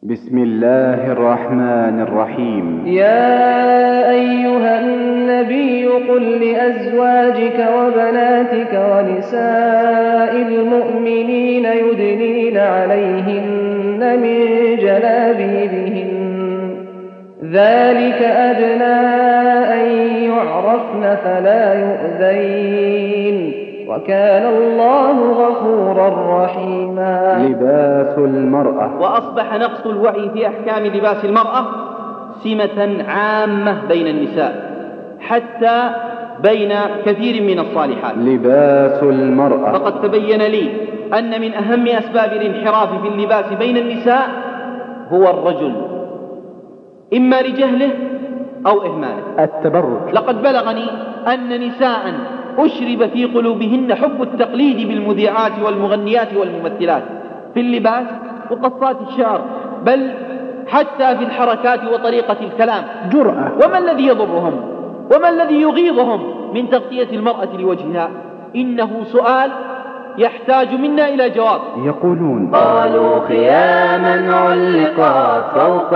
بسم الله الرحمن الرحيم. يا أيها النبي قل لأزواجك وبناتك ونساء المؤمنين يدنين عليهن من جلابيبهن ذلك أدنى أن يعرفن فلا يؤذين وكان الله غفورا رحيما. لباس المرأة. وأصبح نقص الوعي في أحكام لباس المرأة سمة عامة بين النساء حتى بين كثير من الصالحات. لباس المرأة. فقد تبين لي أن من أهم أسباب الانحراف في اللباس بين النساء هو الرجل، إما لجهله أو إهماله. التبرج. لقد بلغني أن نساء أشرب في قلوبهن حب التقليد بالمذيعات والمغنيات والممثلات في اللباس وقصات الشعر، بل حتى في الحركات وطريقة الكلام. جرأة. وما الذي يضرهم وما الذي يغيظهم من تغطية المرأة لوجهها؟ إنه سؤال يحتاج منا إلى جواب. يقولون قالوا خياما علقت فوق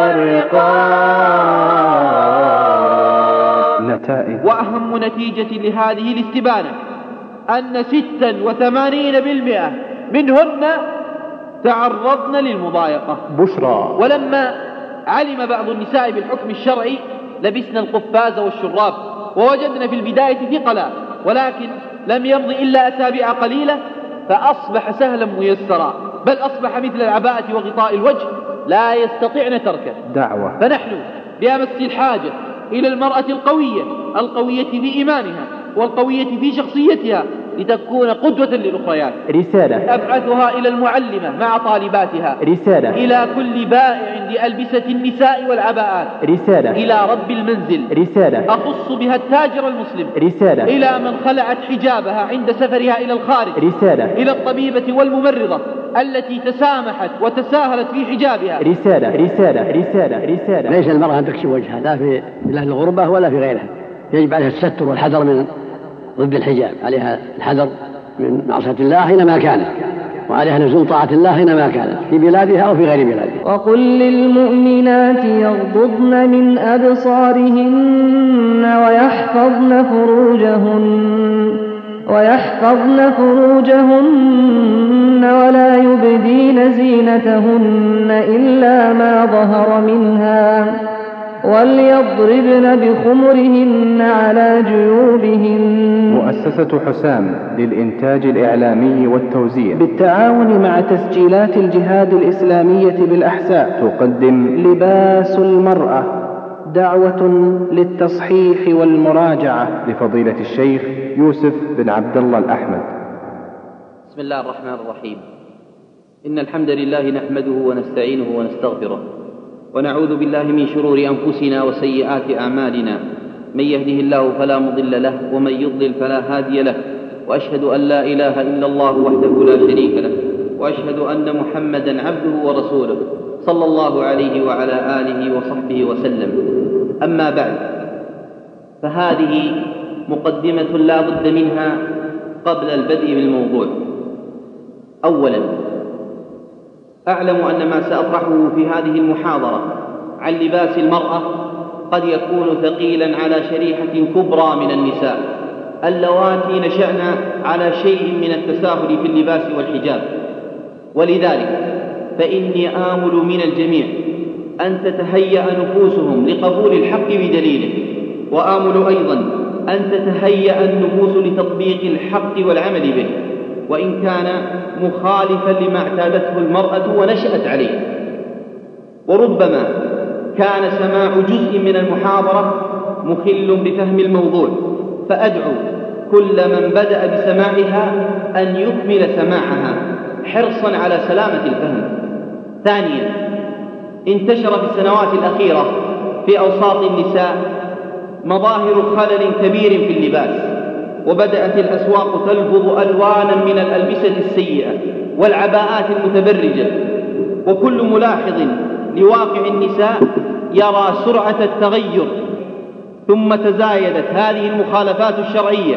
الرقاب. نتائج. وأهم نتيجة لهذه الاستبانة أن 86% منهن تعرضن للمضايقة. بشرى. ولما علم بعض النساء بالحكم الشرعي لبسنا القفاز والشراب، ووجدنا في البداية ثقلا، ولكن لم يمض إلا أسابيع قليلة فأصبح سهلا ميسرا، بل أصبح مثل العباءة وغطاء الوجه لا يستطيعن تركه. دعوة. فنحن بأمس الحاجة إلى المرأة القوية في إيمانها والقوية في شخصيتها لتكون قدوة للأخريات. رسالة. أبعثها إلى المعلمة مع طالباتها. رسالة. إلى كل بائع لألبسة النساء والعباءات. رسالة. إلى رب المنزل. رسالة. أخص بها التاجر المسلم. رسالة. إلى من خلعت حجابها عند سفرها إلى الخارج. رسالة. إلى الطبيبة والممرضة التي تسامحت وتساهلت في حجابها. رسالة. رسالة. رسالة. رسالة. ليس المرأة أن تكشف وجهها لا في الغربة ولا في غيرها، يجب عليها الستر والحذر من ضد الحجاب، عليها الحذر من معصية الله حينما كانت، وعليها لزوم طاعة الله حينما كانت في بلادها أو في غير بلادها. وقل للمؤمنات يغضضن من أبصارهن ويحفظن فروجهن ولا يبدين زينتهن إلا ما ظهر منها وليضربن بخمرهن على جيوبهن. مؤسسة حسام للإنتاج الإعلامي والتوزيع بالتعاون مع تسجيلات الجهاد الإسلامية بالأحساء تقدم لباس المرأة، دعوة للتصحيح والمراجعة، لفضيلة الشيخ يوسف بن عبد الله الأحمد. بسم الله الرحمن الرحيم. إن الحمد لله نحمده ونستعينه ونستغفره، ونعوذ بالله من شرور أنفسنا وسيئات أعمالنا، من يهده الله فلا مضل له ومن يضلل فلا هادي له، وأشهد أن لا إله إلا الله وحده لا شريك له، وأشهد أن محمدا عبده ورسوله صلى الله عليه وعلى آله وصحبه وسلم. أما بعد، فهذه مقدمة لا بد منها قبل البدء بالموضوع. أولا، أعلم أن ما سأطرحه في هذه المحاضرة عن لباس المرأة قد يكون ثقيلا على شريحة كبرى من النساء اللواتي نشأن على شيء من التساهل في اللباس والحجاب، ولذلك فإني آمل من الجميع أن تتهيأ نفوسهم لقبول الحق بدليله، وآمل أيضا أن تتهيأ النفوس لتطبيق الحق والعمل به، وإن كان مخالفا لما اعتادته المرأة ونشأت عليه. وربما كان سماع جزء من المحاضرة مخل بفهم الموضوع، فأدعو كل من بدأ بسماعها أن يكمل سماعها حرصا على سلامة الفهم. ثانيا، انتشر في السنوات الأخيرة في أوساط النساء مظاهر خلل كبير في اللباس، وبدأت الأسواق تلفظ ألوانا من الألبسة السيئة والعباءات المتبرجة، وكل ملاحظ لواقع النساء يرى سرعة التغير. ثم تزايدت هذه المخالفات الشرعية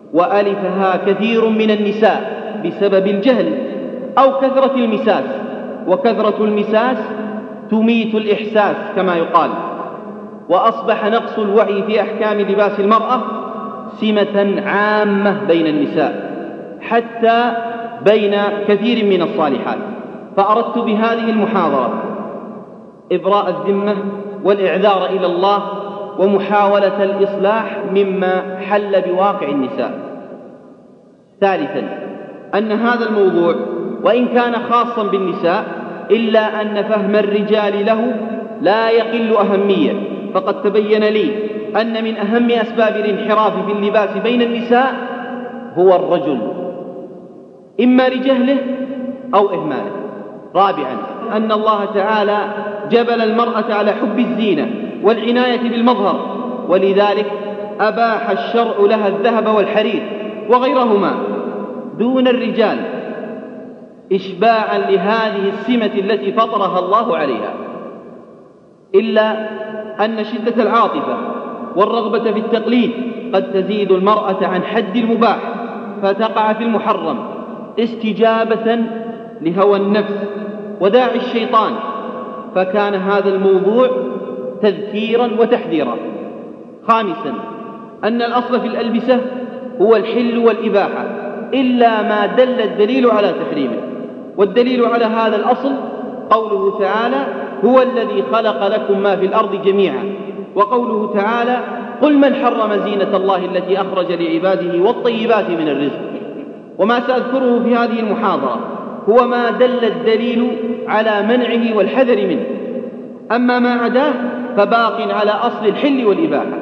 وألفها كثير من النساء بسبب الجهل أو كثرة المساس وكثرة المساس تميت الإحساس كما يقال، وأصبح نقص الوعي في أحكام لباس المرأة سمة عامة بين النساء حتى بين كثير من الصالحات. فأردت بهذه المحاضرة إبراء الذمة والإعذار إلى الله ومحاولة الإصلاح مما حل بواقع النساء. ثالثا، أن هذا الموضوع وإن كان خاصا بالنساء إلا أن فهم الرجال له لا يقل أهمية، فقد تبين لي أن من أهم أسباب الانحراف في اللباس بين النساء هو الرجل، إما لجهله أو إهماله. رابعا، أن الله تعالى جبل المرأة على حب الزينة والعناية بالمظهر، ولذلك أباح الشرع لها الذهب والحرير وغيرهما دون الرجال إشباعا لهذه السمة التي فطرها الله عليها. إلا أن شدة العاطفة والرغبة في التقليد قد تزيد المرأة عن حد المباح فتقع في المحرم استجابة لهوى النفس وداعي الشيطان، فكان هذا الموضوع تذكيرا وتحذيرا. خامسا، أن الأصل في الألبسة هو الحل والإباحة إلا ما دل الدليل على تحريمه، والدليل على هذا الأصل قوله تعالى: هو الذي خلق لكم ما في الأرض جميعا، وقوله تعالى: قل من حرم زينة الله التي أخرج لعباده والطيبات من الرزق. وما سأذكره في هذه المحاضرة هو ما دل الدليل على منعه والحذر منه، أما ما عداه فباق على أصل الحل والإباحة.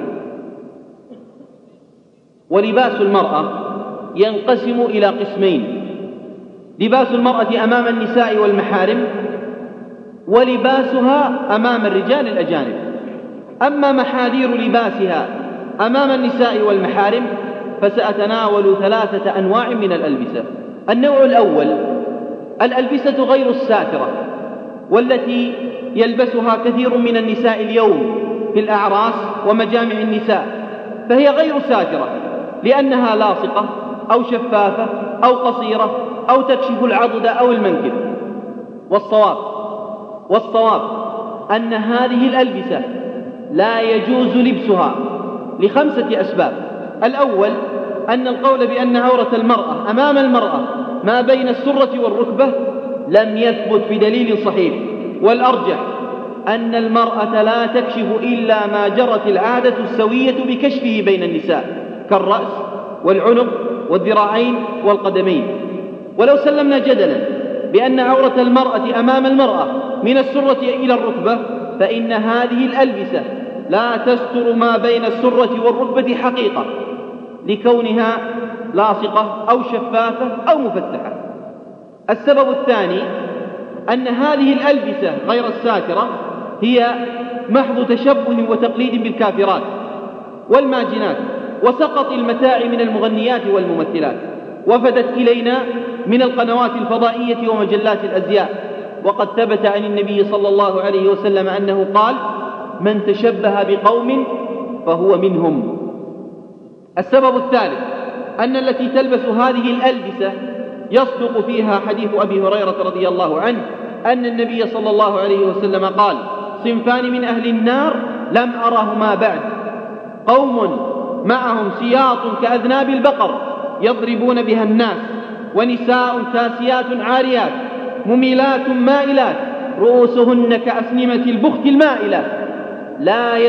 ولباس المرأة ينقسم إلى قسمين: لباس المرأة أمام النساء والمحارم، ولباسها أمام الرجال الأجانب. أما محاذير لباسها أمام النساء والمحارم فسأتناول 3 أنواع من الألبسة. النوع الأول: الألبسة غير الساترة، والتي يلبسها كثير من النساء اليوم في الأعراس ومجامع النساء، فهي غير ساترة لأنها لاصقة أو شفافة أو قصيرة أو تكشف العضد أو المنكب. والصواب أن هذه الألبسة لا يجوز لبسها ل5 أسباب. الأول: أن القول بأن عورة المرأة أمام المرأة ما بين السرة والركبة لم يثبت بدليل صحيح، والأرجح أن المرأة لا تكشف إلا ما جرت العادة السوية بكشفه بين النساء كالرأس والعنق والذراعين والقدمين. ولو سلمنا جدلا بأن عورة المرأة أمام المرأة من السرة إلى الركبة، فإن هذه الألبسة لا تستر ما بين السرة والركبة حقيقة، لكونها لاصقة أو شفافة أو مفتحة. السبب الثاني: أن هذه الألبسة غير الساترة هي محض تشبه وتقليد بالكافرات والماجنات وسقط المتاع من المغنيات والممثلات، وفدت إلينا من القنوات الفضائية ومجلات الأزياء. وقد ثبت عن النبي صلى الله عليه وسلم أنه قال: من تشبه بقوم فهو منهم. السبب الثالث: أن التي تلبس هذه الألبسة يصدق فيها حديث أبي هريرة رضي الله عنه أن النبي صلى الله عليه وسلم قال: صنفان من أهل النار لم أرهما بعد، قوم معهم سياط كأذناب البقر يضربون بها الناس، ونساء كاسيات عاريات مميلات مائلات رؤوسهن كأسنمة البخت المائلة لا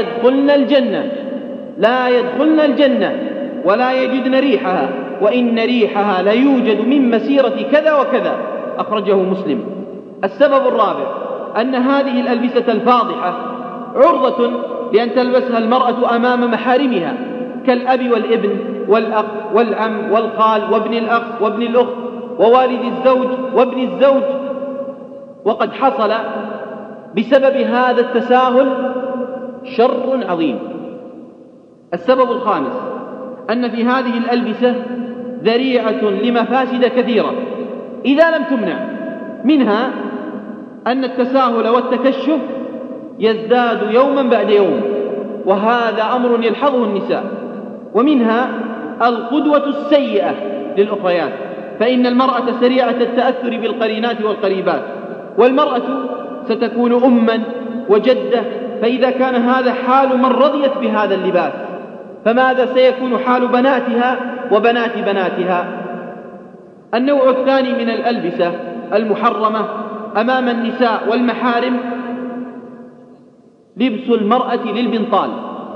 يدخلن الجنة ولا يجدن ريحها، وإن ريحها ليوجد من مسيرة كذا وكذا، أخرجه مسلم. السبب الرابع: أن هذه الألبسة الفاضحة عرضة لأن تلبسها المرأة أمام محارمها كالأب والابن والأخ والعم والخال وابن الأخ وابن الأخت ووالد الزوج وابن الزوج. وقد حصل بسبب هذا التساهل شر عظيم. السبب الخامس: أن في هذه الألبسة ذريعة لمفاسد كثيرة إذا لم تمنع، منها أن التساهل والتكشف يزداد يوما بعد يوم، وهذا أمر يلحظه النساء. ومنها القدوة السيئة للأخريات، فإن المرأة سريعة التأثر بالقرينات والقريبات، والمرأة ستكون أما وجدة، فإذا كان هذا حال من رضيت بهذا اللباس فماذا سيكون حال بناتها وبنات بناتها؟ النوع الثاني من الألبسة المحرمة أمام النساء والمحارم لبس المرأة للبنطال.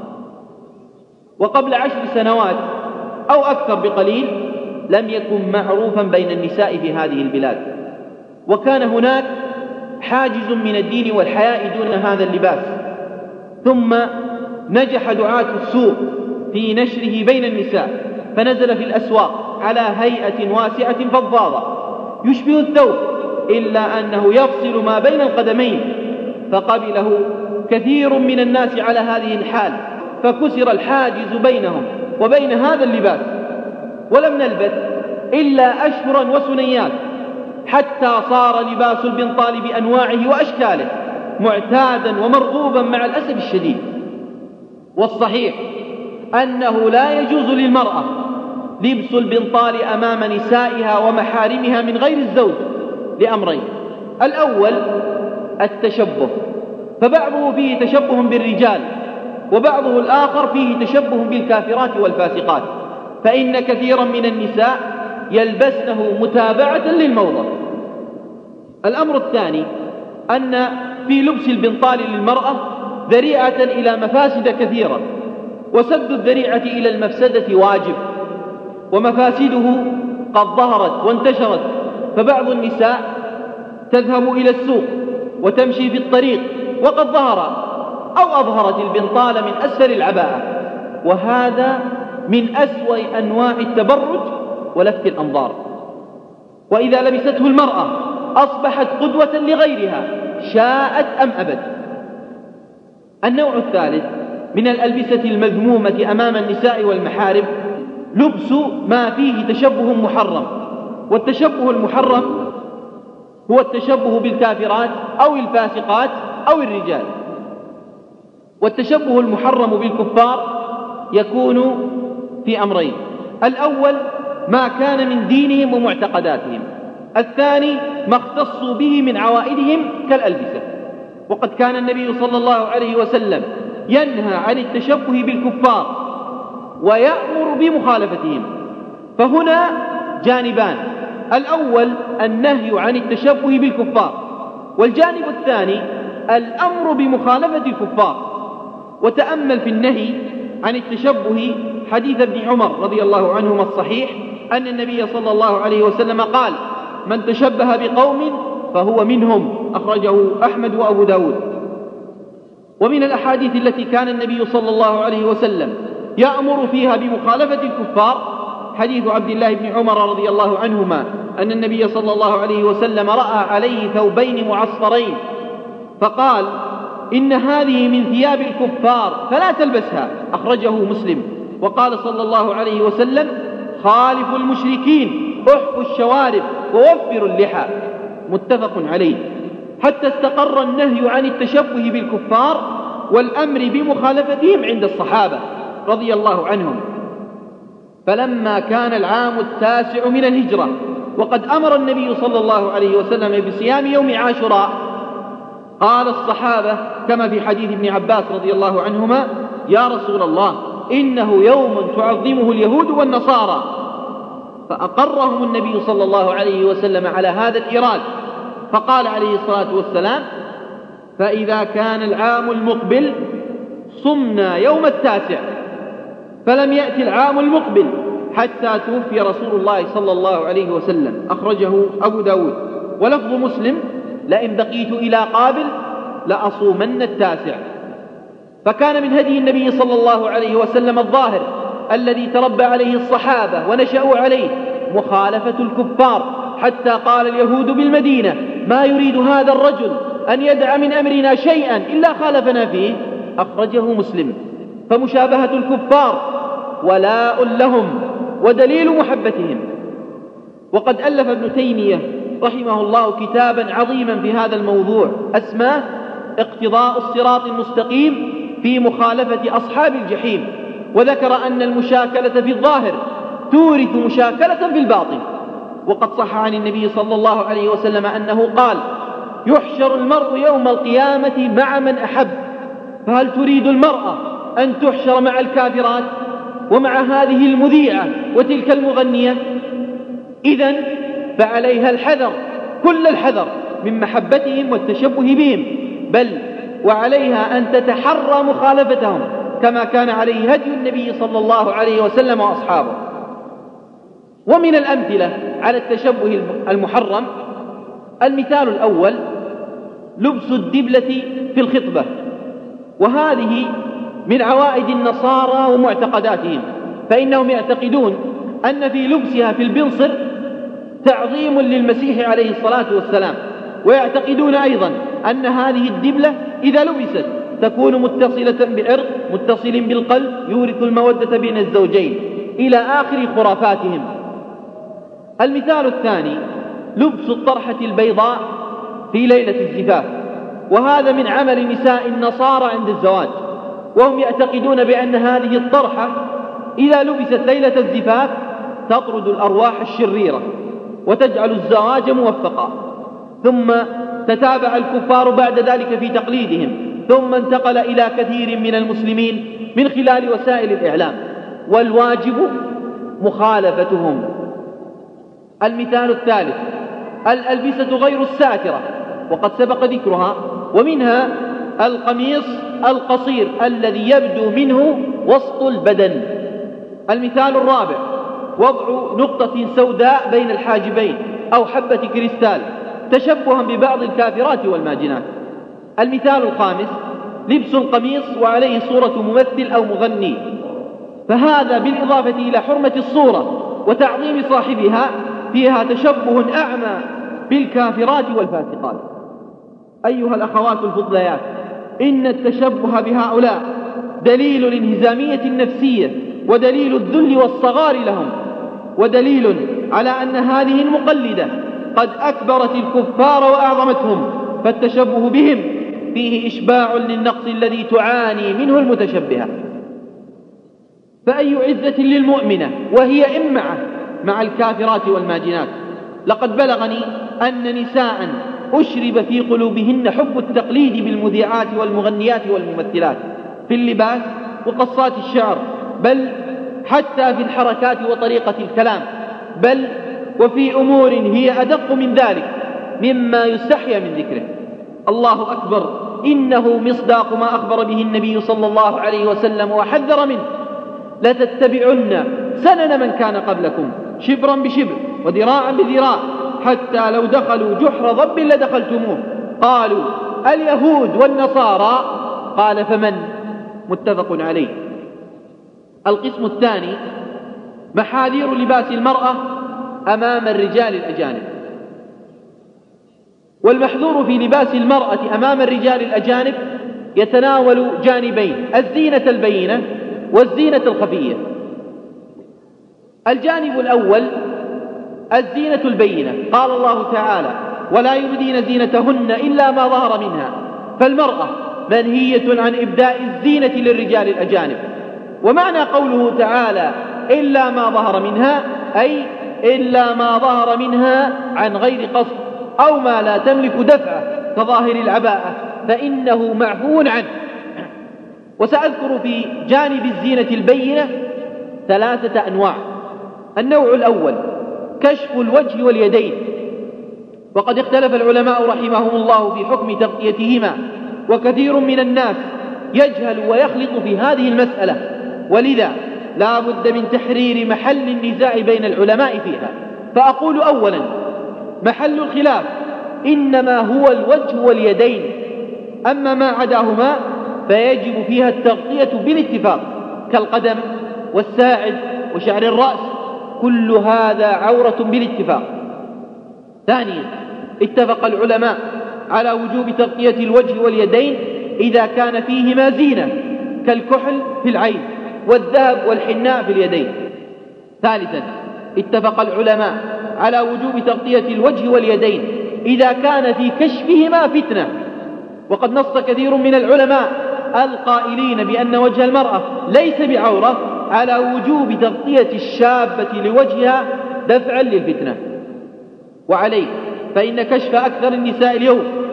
وقبل 10 سنوات أو أكثر بقليل لم يكن معروفا بين النساء في هذه البلاد، وكان هناك حاجز من الدين والحياء دون هذا اللباس، ثم نجح دعاة السوء في نشره بين النساء، فنزل في الأسواق على هيئة واسعة فضاضة يشبه الثوب إلا أنه يفصل ما بين القدمين، فقبله كثير من الناس على هذه الحال، فكسر الحاجز بينهم وبين هذا اللباس. ولم نلبث إلا أشهرا وسنيات حتى صار لباس البنطال بأنواعه وأشكاله معتادا ومرغوبا مع الأسف الشديد. والصحيح أنه لا يجوز للمرأة لبس البنطال أمام نسائها ومحارمها من غير الزوج لأمرين: الأول التشبه، فبعضه فيه تشبه بالرجال وبعضه الآخر فيه تشبه بالكافرات والفاسقات، فإن كثيرا من النساء يلبسنه متابعة للموضة. الأمر الثاني أن في لبس البنطال للمرأة ذريعة إلى مفاسد كثيرة، وسد الذريعة إلى المفسدة واجب، ومفاسده قد ظهرت وانتشرت، فبعض النساء تذهب إلى السوق وتمشي في الطريق وقد ظهر أو أظهرت البنطال من أسفل العباءة، وهذا من أسوأ أنواع التبرج ولفت الأنظار. وإذا لبسته المرأة أصبحت قدوة لغيرها شاءت أم أبت. النوع الثالث من الألبسة المذمومة أمام النساء والمحارم لبس ما فيه تشبه محرم، والتشبه المحرم هو التشبه بالكافرات أو الفاسقات أو الرجال. والتشبه المحرم بالكفار يكون في أمرين: الأول ما كان من دينهم ومعتقداتهم، الثاني ما اختصوا به من عوائدهم كالألبسة. وقد كان النبي صلى الله عليه وسلم ينهى عن التشبه بالكفار ويأمر بمخالفتهم، فهنا جانبان: الأول النهي عن التشبه بالكفار، والجانب الثاني الأمر بمخالفة الكفار. وتأمل في النهي عن التشبه حديث ابن عمر رضي الله عنهما الصحيح أن النبي صلى الله عليه وسلم قال: من تشبه بقوم فهو منهم، أخرجه أحمد وأبو داود. ومن الأحاديث التي كان النبي صلى الله عليه وسلم يأمر فيها بمخالفة الكفار حديث عبد الله بن عمر رضي الله عنهما أن النبي صلى الله عليه وسلم رأى عليه ثوبين معصفرين فقال: إن هذه من ثياب الكفار فلا تلبسها، أخرجه مسلم. وقال صلى الله عليه وسلم: خالفوا المشركين، احفوا الشوارب ووفروا اللحى، متفق عليه. حتى استقر النهي عن التشبه بالكفار والأمر بمخالفتهم عند الصحابة رضي الله عنهم. فلما كان العام 9 من الهجرة وقد أمر النبي صلى الله عليه وسلم بصيام يوم عاشوراء، قال الصحابة كما في حديث ابن عباس رضي الله عنهما: يا رسول الله، إنه يوم تعظمه اليهود والنصارى. فأقرهم النبي صلى الله عليه وسلم على هذا الإيراد، فقال عليه الصلاة والسلام: فإذا كان العام المقبل صمنا يوم 9. فلم يأتي العام المقبل حتى توفي رسول الله صلى الله عليه وسلم، أخرجه أبو داود. ولفظ مسلم: لئن بقيت إلى قابل لأصومن 9. فكان من هدي النبي صلى الله عليه وسلم الظاهر الذي تربى عليه الصحابة ونشأوا عليه مخالفة الكفار، حتى قال اليهود بالمدينة: ما يريد هذا الرجل أن يدع من أمرنا شيئا إلا خالفنا فيه، أخرجه مسلم. فمشابهة الكفار ولاء لهم ودليل محبتهم. وقد ألف ابن تيمية رحمه الله كتابا عظيما في هذا الموضوع اسماه اقتضاء الصراط المستقيم في مخالفة أصحاب الجحيم، وذكر أن المشاكلة في الظاهر تورث مشاكلة في الباطن. وقد صح عن النبي صلى الله عليه وسلم أنه قال: يحشر المرء يوم القيامة مع من أحب، فهل تريد المرأة أن تحشر مع الكافرات ومع هذه المذيعة وتلك المغنية؟ إذن فعليها الحذر، كل الحذر من محبتهم والتشبه بهم، بل وعليها أن تتحرى مخالفتهم كما كان عليه هدي النبي صلى الله عليه وسلم وأصحابه. ومن الأمثلة على التشبه المحرم المثال الأول لبس الدبلة في الخطبة، وهذه من عوائد النصارى ومعتقداتهم، فإنهم يعتقدون أن في لبسها في البنصر تعظيم للمسيح عليه الصلاة والسلام، ويعتقدون أيضا أن هذه الدبلة إذا لبست تكون متصلة بعرق متصل بالقلب يورث المودة بين الزوجين، إلى آخر خرافاتهم. المثال الثاني لبس الطرحة البيضاء في ليلة الزفاف، وهذا من عمل نساء النصارى عند الزواج، وهم يعتقدون بأن هذه الطرحة إذا لبست ليلة الزفاف تطرد الأرواح الشريرة وتجعل الزواج موفقا. ثم تتابع الكفار بعد ذلك في تقليدهم، ثم انتقل إلى كثير من المسلمين من خلال وسائل الإعلام، والواجب مخالفتهم. المثال الثالث الألبسة غير الساترة، وقد سبق ذكرها، ومنها القميص القصير الذي يبدو منه وسط البدن. المثال الرابع وضع نقطة سوداء بين الحاجبين أو حبة كريستال تشبها ببعض الكافرات والماجنات. المثال الخامس لبس القميص وعليه صورة ممثل أو مغني، فهذا بالإضافة إلى حرمة الصورة وتعظيم صاحبها فيها تشبه أعمى بالكافرات والفاسقات. أيها الأخوات الفضليات، إن التشبه بهؤلاء دليل الانهزامية النفسية، ودليل الذل والصغار لهم، ودليل على أن هذه المقلدة قد أكبرت الكفار وأعظمتهم، فالتشبه بهم فيه إشباع للنقص الذي تعاني منه المتشبهة. فأي عزة للمؤمنة وهي إمعة مع الكافرات والماجنات. لقد بلغني أن نساء أشرب في قلوبهن حب التقليد بالمذيعات والمغنيات والممثلات في اللباس وقصات الشعر، بل حتى في الحركات وطريقة الكلام، بل وفي أمور هي أدق من ذلك مما يستحيا من ذكره. الله أكبر، إنه مصداق ما أخبر به النبي صلى الله عليه وسلم وحذر منه: لتتبعن سنن من كان قبلكم شبرا بشبر وذراعا بذراع حتى لو دخلوا جحر ضب لدخلتموه. قالوا اليهود والنصارى، قال فمن؟ متفق عليه. القسم الثاني محاذير لباس المرأة أمام الرجال الأجانب. والمحذور في لباس المرأة أمام الرجال الأجانب يتناول جانبين: الزينة البينة والزينة الخفية. الجانب الأول الزينة البينة، قال الله تعالى: ولا يبدين زينتهن إلا ما ظهر منها، فالمرأة منهية عن إبداء الزينة للرجال الأجانب. ومعنى قوله تعالى إلا ما ظهر منها، أي إلا ما ظهر منها عن غير قصد أو ما لا تملك دفعه كظاهر العباءة فإنه معفو عنه. وسأذكر في جانب الزينة البينة 3 أنواع. النوع الأول كشف الوجه واليدين، وقد اختلف العلماء رحمهم الله في حكم تغطيتهما، وكثير من الناس يجهل ويخلط في هذه المسألة، ولذا لا بد من تحرير محل النزاع بين العلماء فيها. فأقول أولا: محل الخلاف إنما هو الوجه واليدين، أما ما عداهما فيجب فيها التغطية بالاتفاق، كالقدم والساعد وشعر الرأس، كل هذا عورة بالاتفاق. ثانيا، اتفق العلماء على وجوب تغطية الوجه واليدين إذا كان فيهما زينة، كالكحل في العين والذهب والحناء في اليدين. ثالثا، اتفق العلماء على وجوب تغطية الوجه واليدين إذا كان في كشفهما فتنة، وقد نص كثير من العلماء القائلين بأن وجه المرأة ليس بعورة على وجوب تغطية الشابة لوجهها دفعا للفتنة. وعليه فإن كشف أكثر النساء اليوم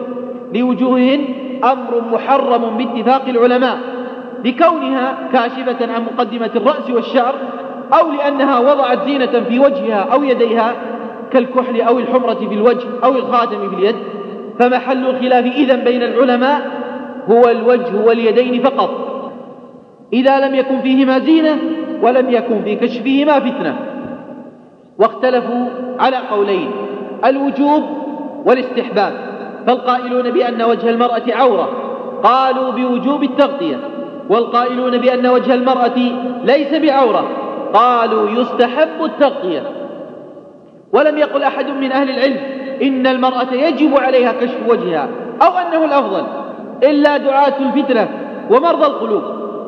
لوجوههن أمر محرم باتفاق العلماء، لكونها كاشفة عن مقدمة الرأس والشعر، أو لأنها وضعت زينة في وجهها أو يديها كالكحل أو الحمرة في الوجه أو الخاتم في اليد. فمحل الخلاف إذن بين العلماء هو الوجه واليدين فقط، إذا لم يكن فيهما زينة ولم يكن في كشفهما فتنة. واختلفوا على قولين: الوجوب والاستحباب. فالقائلون بأن وجه المرأة عورة قالوا بوجوب التغطية، والقائلون بأن وجه المرأة ليس بعورة قالوا يستحب التغطية. ولم يقل أحد من أهل العلم إن المرأة يجب عليها كشف وجهها أو أنه الأفضل إلا دعاة الفتنة ومرضى القلوب.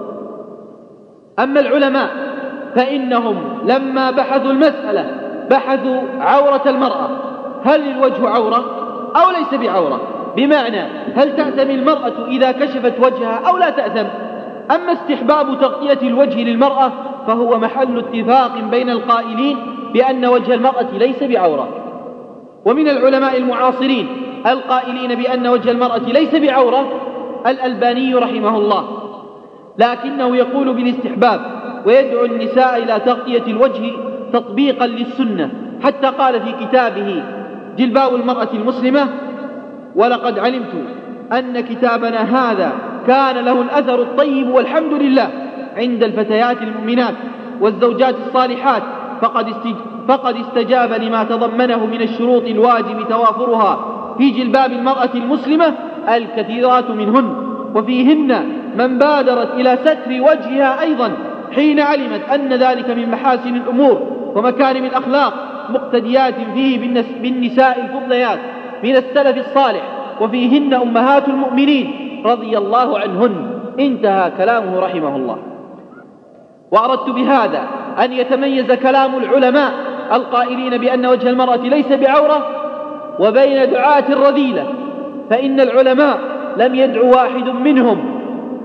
أما العلماء فإنهم لما بحثوا المسألة بحثوا عورة المرأة، هل الوجه عورة أو ليس بعورة، بمعنى هل تأثم المرأة إذا كشفت وجهها أو لا تأثم. أما استحباب تغطية الوجه للمرأة فهو محل اتفاق بين القائلين بأن وجه المرأة ليس بعورة. ومن العلماء المعاصرين القائلين بأن وجه المرأة ليس بعورة الألباني رحمه الله، لكنه يقول بالاستحباب ويدعو النساء إلى تغطية الوجه تطبيقا للسنة، حتى قال في كتابه جلباب المرأة المسلمة: ولقد علمت أن كتابنا هذا كان له الأثر الطيب والحمد لله عند الفتيات المؤمنات والزوجات الصالحات، فقد استجاب لما تضمنه من الشروط الواجب توافرها في جلباب المرأة المسلمة الكثيرات منهن، وفيهن من بادرت إلى ستر وجهها أيضا حين علمت أن ذلك من محاسن الأمور ومكارم الأخلاق مقتديات فيه بالنساء الفضليات من السلف الصالح، وفيهن أمهات المؤمنين رضي الله عنهن. انتهى كلامه رحمه الله. وأردت بهذا أن يتميز كلام العلماء القائلين بأن وجه المرأة ليس بعورة وبين دعاة الرذيلة، فإن العلماء لم يدعو واحد منهم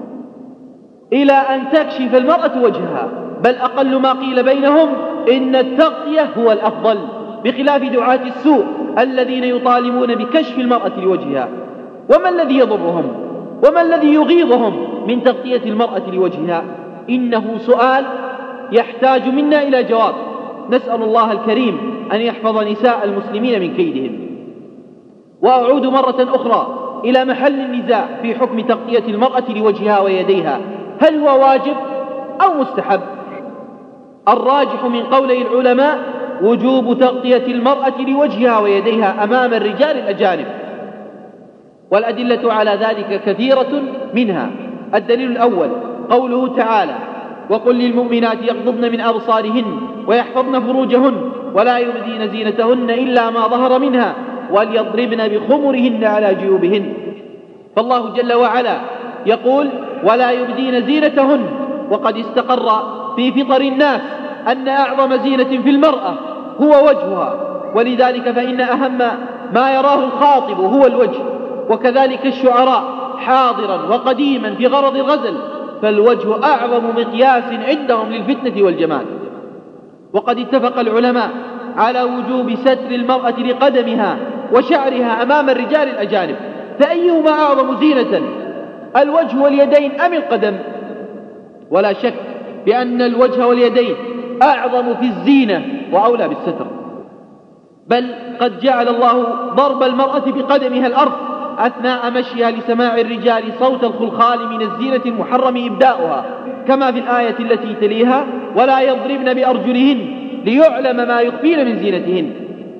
إلى أن تكشف المرأة وجهها، بل أقل ما قيل بينهم إن التغطية هو الأفضل، بخلاف دعاة السوء الذين يطالبون بكشف المرأة لوجهها. وما الذي يضرهم وما الذي يغيظهم من تغطية المرأة لوجهها؟ إنه سؤال يحتاج منا إلى جواب، نسأل الله الكريم أن يحفظ نساء المسلمين من كيدهم. وأعود مرة أخرى إلى محل النزاع في حكم تغطية المرأة لوجهها ويديها، هل هو واجب أو مستحب؟ الراجح من قولي العلماء وجوب تغطية المرأة لوجهها ويديها أمام الرجال الأجانب، والأدلة على ذلك كثيرة، منها الدليل الأول قوله تعالى: وقل للمؤمنات يغضضن من أبصارهن ويحفظن فروجهن ولا يبدين زينتهن إلا ما ظهر منها وليضربن بخمرهن على جيوبهن. فالله جل وعلا يقول: ولا يبدين زينتهن، وقد استقر في فطر الناس أن أعظم زينة في المرأة هو وجهها، ولذلك فإن أهم ما يراه الخاطب هو الوجه، وكذلك الشعراء حاضرا وقديما في غرض الغزل، فالوجه أعظم مقياس عندهم للفتنة والجمال. وقد اتفق العلماء على وجوب ستر المرأة لقدمها وشعرها أمام الرجال الأجانب، فأيهما أعظم زينة، الوجه واليدين أم القدم؟ ولا شك بأن الوجه واليدين أعظم في الزينة وأولى بالستر، بل قد جعل الله ضرب المرأة بقدمها الأرض أثناء مشيها لسماع الرجال صوت الخلخال من الزينة المحرم إبداؤها، كما في الآية التي تليها: ولا يضربن بأرجلهن ليعلم ما يخفين من زينتهن.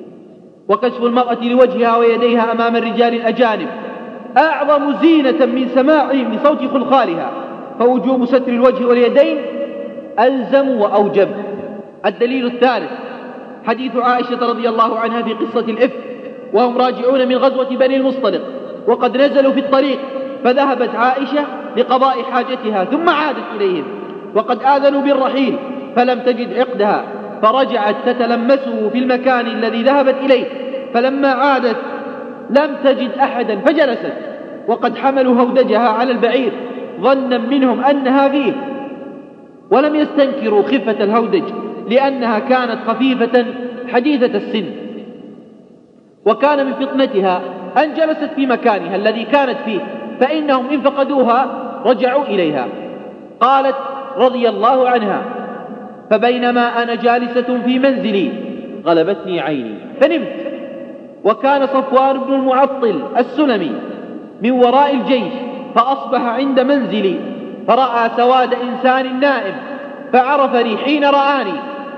وكشف المرأة لوجهها ويديها أمام الرجال الأجانب أعظم زينة من سماعهم لصوت خلخالها، فوجوب ستر الوجه واليدين ألزم وأوجب. الدليل الثالث حديث عائشة رضي الله عنها في قصة الإفك، وهم راجعون من غزوة بني المصطلق، وقد نزلوا في الطريق، فذهبت عائشة لقضاء حاجتها ثم عادت إليهم، وقد آذنوا بالرحيل فلم تجد عقدها، فرجعت تتلمسه في المكان الذي ذهبت إليه، فلما عادت لم تجد أحدا فجلست، وقد حملوا هودجها على البعير ظنا منهم أنها فيه، ولم يستنكروا خفة الهودج لأنها كانت خفيفة حديثة السن. وكان من فطنتها أن جلست في مكانها الذي كانت فيه، فإنهم إن فقدوها رجعوا إليها. قالت رضي الله عنها: فبينما أنا جالسة في منزلي غلبتني عيني فنمت، وكان صفوان بن المعطل السلمي من وراء الجيش، فأصبح عند منزلي فرأى سواد إنسان نائم فعرفني حين رآني،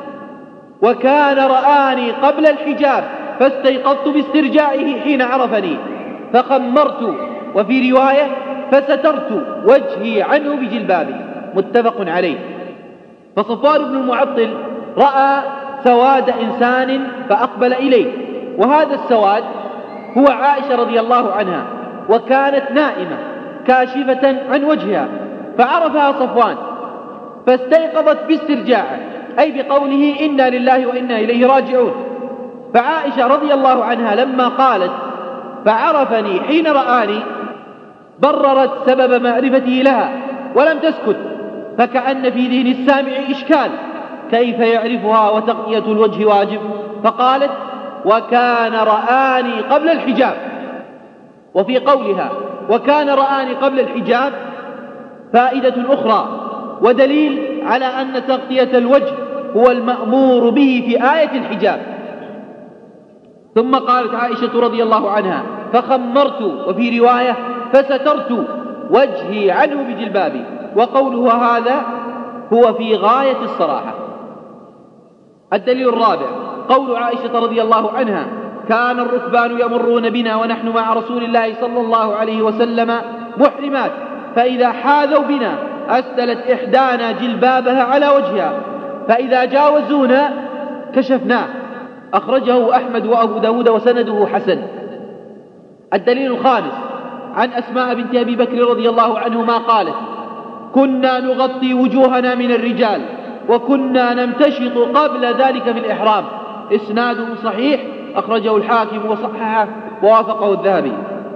وكان رآني قبل الحجاب، فاستيقظت باسترجائه حين عرفني فخمرت، وفي رواية فسترت وجهي عنه بجلبابي، متفق عليه. فصفوان بن المعطل رأى سواد إنسان فأقبل إليه، وهذا السواد هو عائشة رضي الله عنها، وكانت نائمة كاشفة عن وجهها، فعرفها صفوان فاستيقظت باسترجاعه، أي بقوله إنا لله وإنا إليه راجعون. فعائشة رضي الله عنها لما قالت فعرفني حين رآني بررت سبب معرفته لها ولم تسكت، فكأن في ذهن السامع إشكال كيف يعرفها وتغطية الوجه واجب، فقالت وكان رآني قبل الحجاب. وفي قولها وكان رآني قبل الحجاب فائدة أخرى ودليل على أن تغطية الوجه هو المأمور به في آية الحجاب. ثم قالت عائشة رضي الله عنها فخمرت، وفي رواية فسترت وجهي عنه بجلبابي، وقولها هذا هو في غاية الصراحة. الدليل الرابع قول عائشة رضي الله عنها كان الركبان يمرون بنا ونحن مع رسول الله صلى الله عليه وسلم محرمات، فإذا حاذوا بنا أسدلت إحدانا جلبابها على وجهها، فإذا جاوزونا كشفناه. أخرجه أحمد وأبو داود وسنده حسن. الدليل الخامس عن أسماء بنت أبي بكر رضي الله عنهما قالت كنا نغطي وجوهنا من الرجال وكنا نمتشط قبل ذلك في الإحرام. إسناده صحيح، أخرجه الحاكم وصححه ووافقه الذهبي.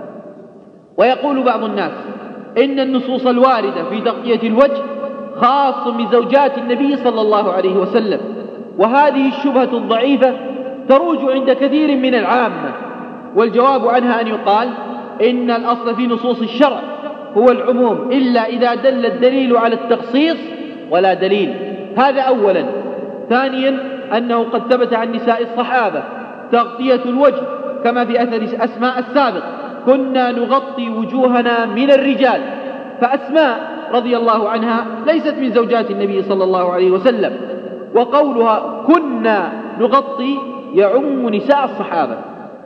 ويقول بعض الناس إن النصوص الواردة في تغطية الوجه خاص بزوجات النبي صلى الله عليه وسلم، وهذه الشبهة الضعيفة تروج عند كثير من العامة، والجواب عنها أن يقال إن الأصل في نصوص الشرع هو العموم إلا إذا دل الدليل على التخصيص ولا دليل. هذا أولا. ثانيا أنه قد ثبت عن نساء الصحابة تغطية الوجه كما في أثر أسماء السابق كنا نغطي وجوهنا من الرجال، فأسماء رضي الله عنها ليست من زوجات النبي صلى الله عليه وسلم، وقولها كنا نغطي يعم نساء الصحابة.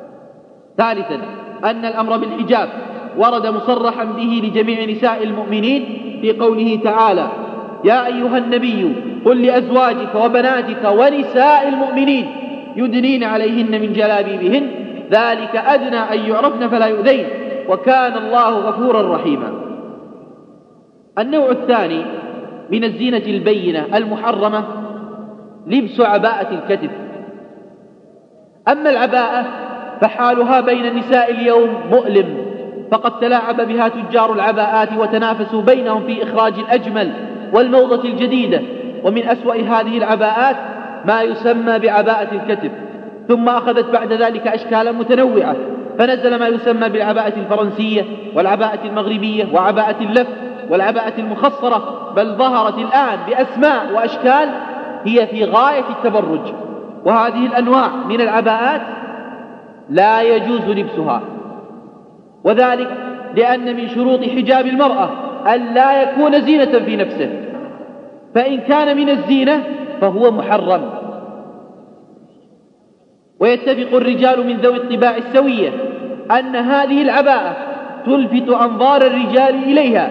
ثالثا أن الأمر بالحجاب ورد مصرحا به لجميع نساء المؤمنين في قوله تعالى يا أيها النبي قل لأزواجك وبناتك ونساء المؤمنين يدنين عليهن من جلابيبهن ذلك أدنى أن يعرفن فلا يؤذين وكان الله غفورا رحيما. النوع الثاني من الزينة البينة المحرمة لبس عباءة الكتف. أما العباءة فحالها بين النساء اليوم مؤلم، فقد تلاعب بها تجار العباءات وتنافسوا بينهم في إخراج الأجمل والموضة الجديدة، ومن أسوأ هذه العباءات ما يسمى بعباءة الكتف، ثم أخذت بعد ذلك أشكالا متنوعة، فنزل ما يسمى بالعباءة الفرنسية والعباءة المغربية وعباءة اللف والعباءة المخصرة، بل ظهرت الآن بأسماء وأشكال هي في غاية التبرج. وهذه الأنواع من العباءات لا يجوز لبسها، وذلك لأن من شروط حجاب المرأة أن لا يكون زينة في نفسه، فإن كان من الزينة فهو محرم. ويتفق الرجال من ذوي الطباع السوية أن هذه العباءة تلفت أنظار الرجال إليها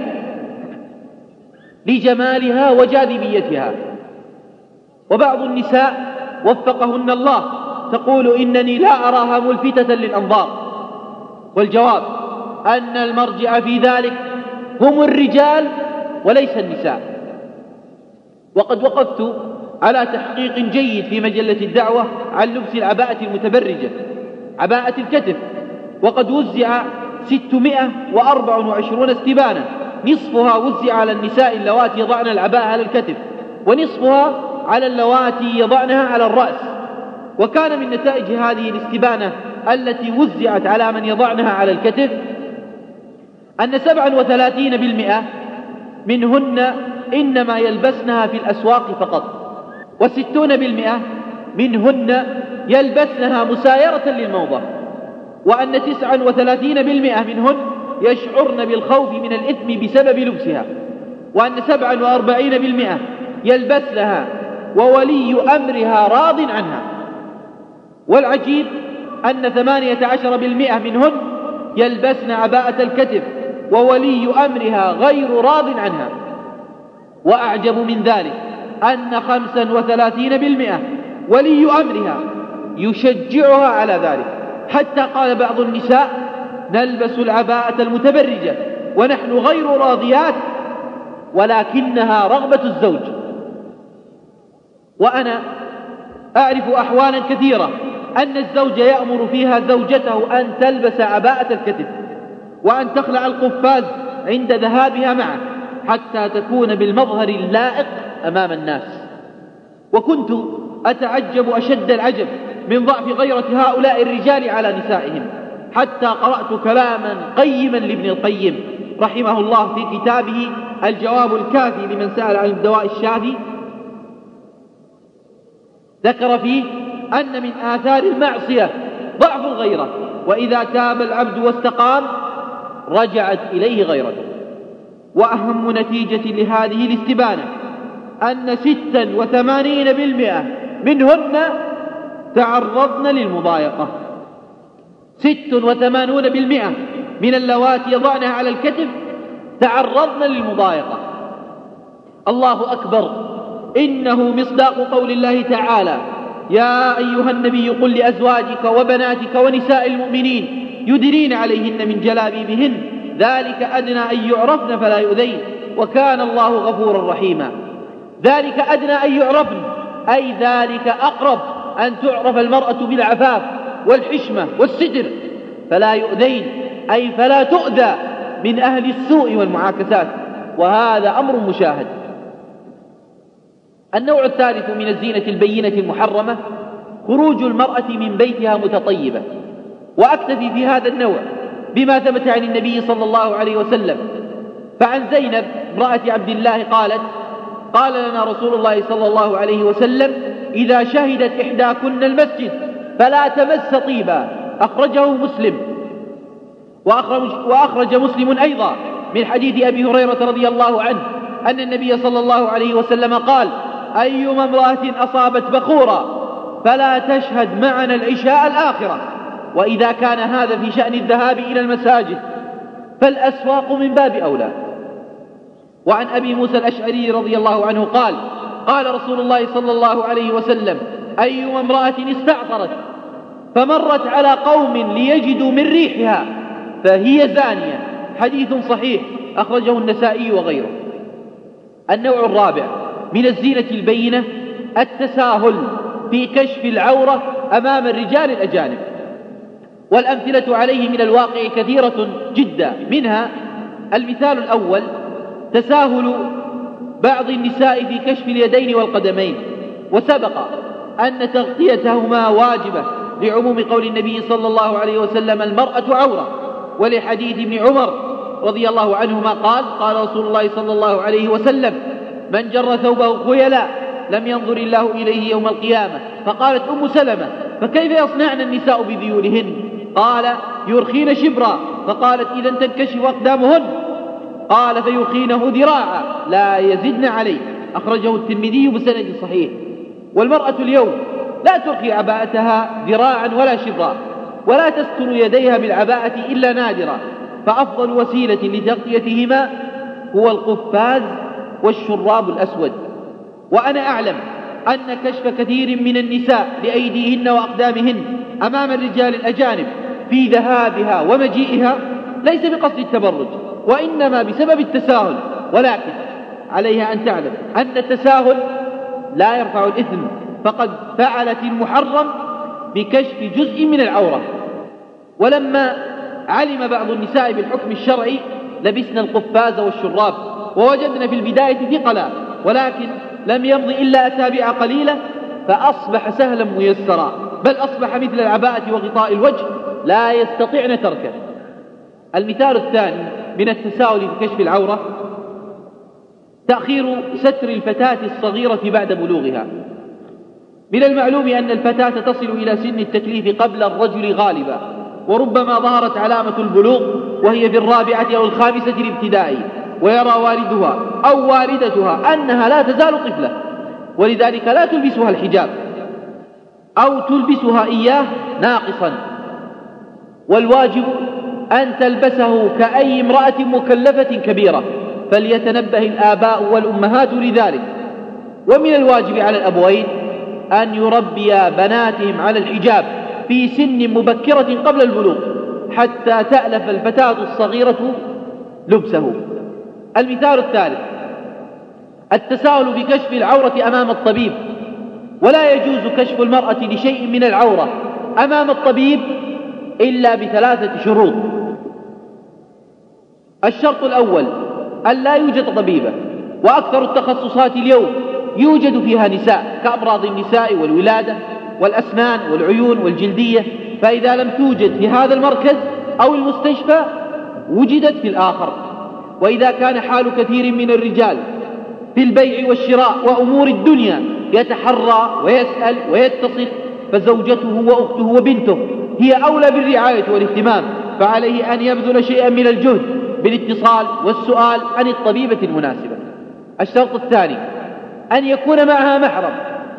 لجمالها وجاذبيتها. وبعض النساء وفقهن الله تقول إنني لا أراها ملفتة للأنظار، والجواب أن المرجع في ذلك هم الرجال وليس النساء. وقد وقفت على تحقيق جيد في مجلة الدعوة عن لبس العباءة المتبرجة عباءة الكتف، وقد وزع 624 استبانة، نصفها وزع على النساء اللواتي يضعن العباءة على الكتف، ونصفها على اللواتي يضعنها على الرأس. وكان من نتائج هذه الاستبانة التي وزعت على من يضعنها على الكتف أن 37% منهن إنما يلبسنها في الأسواق فقط، و60% منهن يلبسنها مسايرة للموضة، وأن 39% منهن يشعرن بالخوف من الإثم بسبب لبسها، وأن 47% يلبسنها وولي أمرها راض عنها. والعجيب أن 18% منهن يلبسن عباءة الكتف وولي أمرها غير راض عنها. وأعجب من ذلك أن 35% ولي أمرها يشجعها على ذلك، حتى قال بعض النساء: نلبس العباءة المتبرجة ونحن غير راضيات ولكنها رغبة الزوج. وأنا أعرف أحوالا كثيرة أن الزوج يأمر فيها زوجته أن تلبس عباءة الكتف وأن تخلع القفاز عند ذهابها معه حتى تكون بالمظهر اللائق أمام الناس. وكنت أتعجب أشد العجب من ضعف غيرة هؤلاء الرجال على نسائهم، حتى قرأت كلاما قيما لابن القيم رحمه الله في كتابه الجواب الكافي لمن سأل عن الدواء الشافي. ذكر فيه أن من آثار المعصية ضعف الغيرة، وإذا تاب العبد واستقام رجعت إليه غيرته. وأهم نتيجة لهذه الاستبانة أن 86% منهن تعرضن للمضايقة. 86% من اللواتي يضعنها على الكتف تعرضن للمضايقة. الله أكبر، إنه مصداق قول الله تعالى: يا أيها النبي قل لأزواجك وبناتك ونساء المؤمنين يدنين عليهن من جلابيبهن ذلك أدنى أن يعرفن فلا يؤذين وكان الله غفورا رحيما. ذلك أدنى أن يعرفن أي ذلك أقرب أن تعرف المرأة بالعفاف والحشمة والستر، فلا يؤذين أي فلا تؤذى من أهل السوء والمعاكسات، وهذا أمر مشاهد. النوع الثالث من الزينة البينة المحرمة خروج المرأة من بيتها متطيبة. وأكتفي في هذا النوع بما ثبت عن النبي صلى الله عليه وسلم. فعن زينب امرأة عبد الله قالت: قال لنا رسول الله صلى الله عليه وسلم: إذا شهدت إحداكن المسجد فلا تمس طيبا. أخرجه مسلم، وأخرج مسلم أيضا من حديث أبي هريرة رضي الله عنه أن النبي صلى الله عليه وسلم قال: أيما امرأة أصابت بخورا فلا تشهد معنا العشاء الآخرة. وإذا كان هذا في شأن الذهاب إلى المساجد فالأسواق من باب أولى. وعن أبي موسى الأشعري رضي الله عنه قال: قال رسول الله صلى الله عليه وسلم: أيما امرأة استعطرت فمرت على قوم ليجدوا من ريحها فهي زانية. حديث صحيح أخرجه النسائي وغيره. النوع الرابع من الزينة البينة التساهل في كشف العورة أمام الرجال الأجانب، والأمثلة عليه من الواقع كثيرة جدا. منها المثال الأول: تساهل بعض النساء في كشف اليدين والقدمين، وسبق أن تغطيتهما واجبة لعموم قول النبي صلى الله عليه وسلم: المرأة عورة، ولحديث ابن عمر رضي الله عنهما قال: قال رسول الله صلى الله عليه وسلم: من جر ثوبه خيلاء لم ينظر الله إليه يوم القيامة. فقالت أم سلمة: فكيف يصنعن النساء بذيولهن؟ قال: يرخين شبرا. فقالت: إذا تنكشف أقدامهن. قال: فيرخينه ذراعا لا يزدن عليه. أخرجه الترمذي بسند صحيح. والمرأة اليوم لا ترخي عباءتها ذراعا ولا شبرا، ولا تستر يديها بالعباءة إلا نادرا، فأفضل وسيلة لتغطيتهما هو القفاز والشراب الأسود. وأنا أعلم أن كشف كثير من النساء لأيديهن وأقدامهن أمام الرجال الأجانب في ذهابها ومجيئها ليس بقصد التبرج، وإنما بسبب التساهل. ولكن عليها أن تعلم أن التساهل لا يرفع الإثم، فقد فعلت المحرم بكشف جزء من العورة. ولما علم بعض النساء بالحكم الشرعي لبسنا القفاز والشراب، ووجدنا في البداية ثقلا، ولكن لم يمض إلا أسابيع قليلة فأصبح سهلا ميسرا، بل أصبح مثل العباءة وغطاء الوجه لا يستطعن تركه. المثال الثاني من التساهل في كشف العورة تأخير ستر الفتاة الصغيرة بعد بلوغها. من المعلوم أن الفتاة تصل إلى سن التكليف قبل الرجل غالبا، وربما ظهرت علامة البلوغ وهي في 4 أو 5 الابتدائي، ويرى والدها أو والدتها أنها لا تزال طفلة، ولذلك لا تلبسها الحجاب أو تلبسها إياه ناقصا، والواجب أن تلبسه كأي امرأة مكلفة كبيرة، فليتنبه الآباء والأمهات لذلك. ومن الواجب على الأبوين أن يربيا بناتهم على الحجاب في سن مبكرة قبل البلوغ حتى تألف الفتاة الصغيرة لبسه. المثال الثالث التساهل بكشف العورة أمام الطبيب. ولا يجوز كشف المرأة لشيء من العورة أمام الطبيب إلا ب3 شروط. الشرط الأول أن لا يوجد طبيبة، وأكثر التخصصات اليوم يوجد فيها نساء كأمراض النساء والولادة والأسنان والعيون والجلدية، فإذا لم توجد في هذا المركز أو المستشفى وجدت في الآخر. وإذا كان حال كثير من الرجال في البيع والشراء وأمور الدنيا يتحرى ويسأل ويتصل، فزوجته وأخته وبنته هي أولى بالرعاية والاهتمام، فعليه أن يبذل شيئا من الجهد بالاتصال والسؤال عن الطبيبة المناسبة. الشرط الثاني أن يكون معها محرم،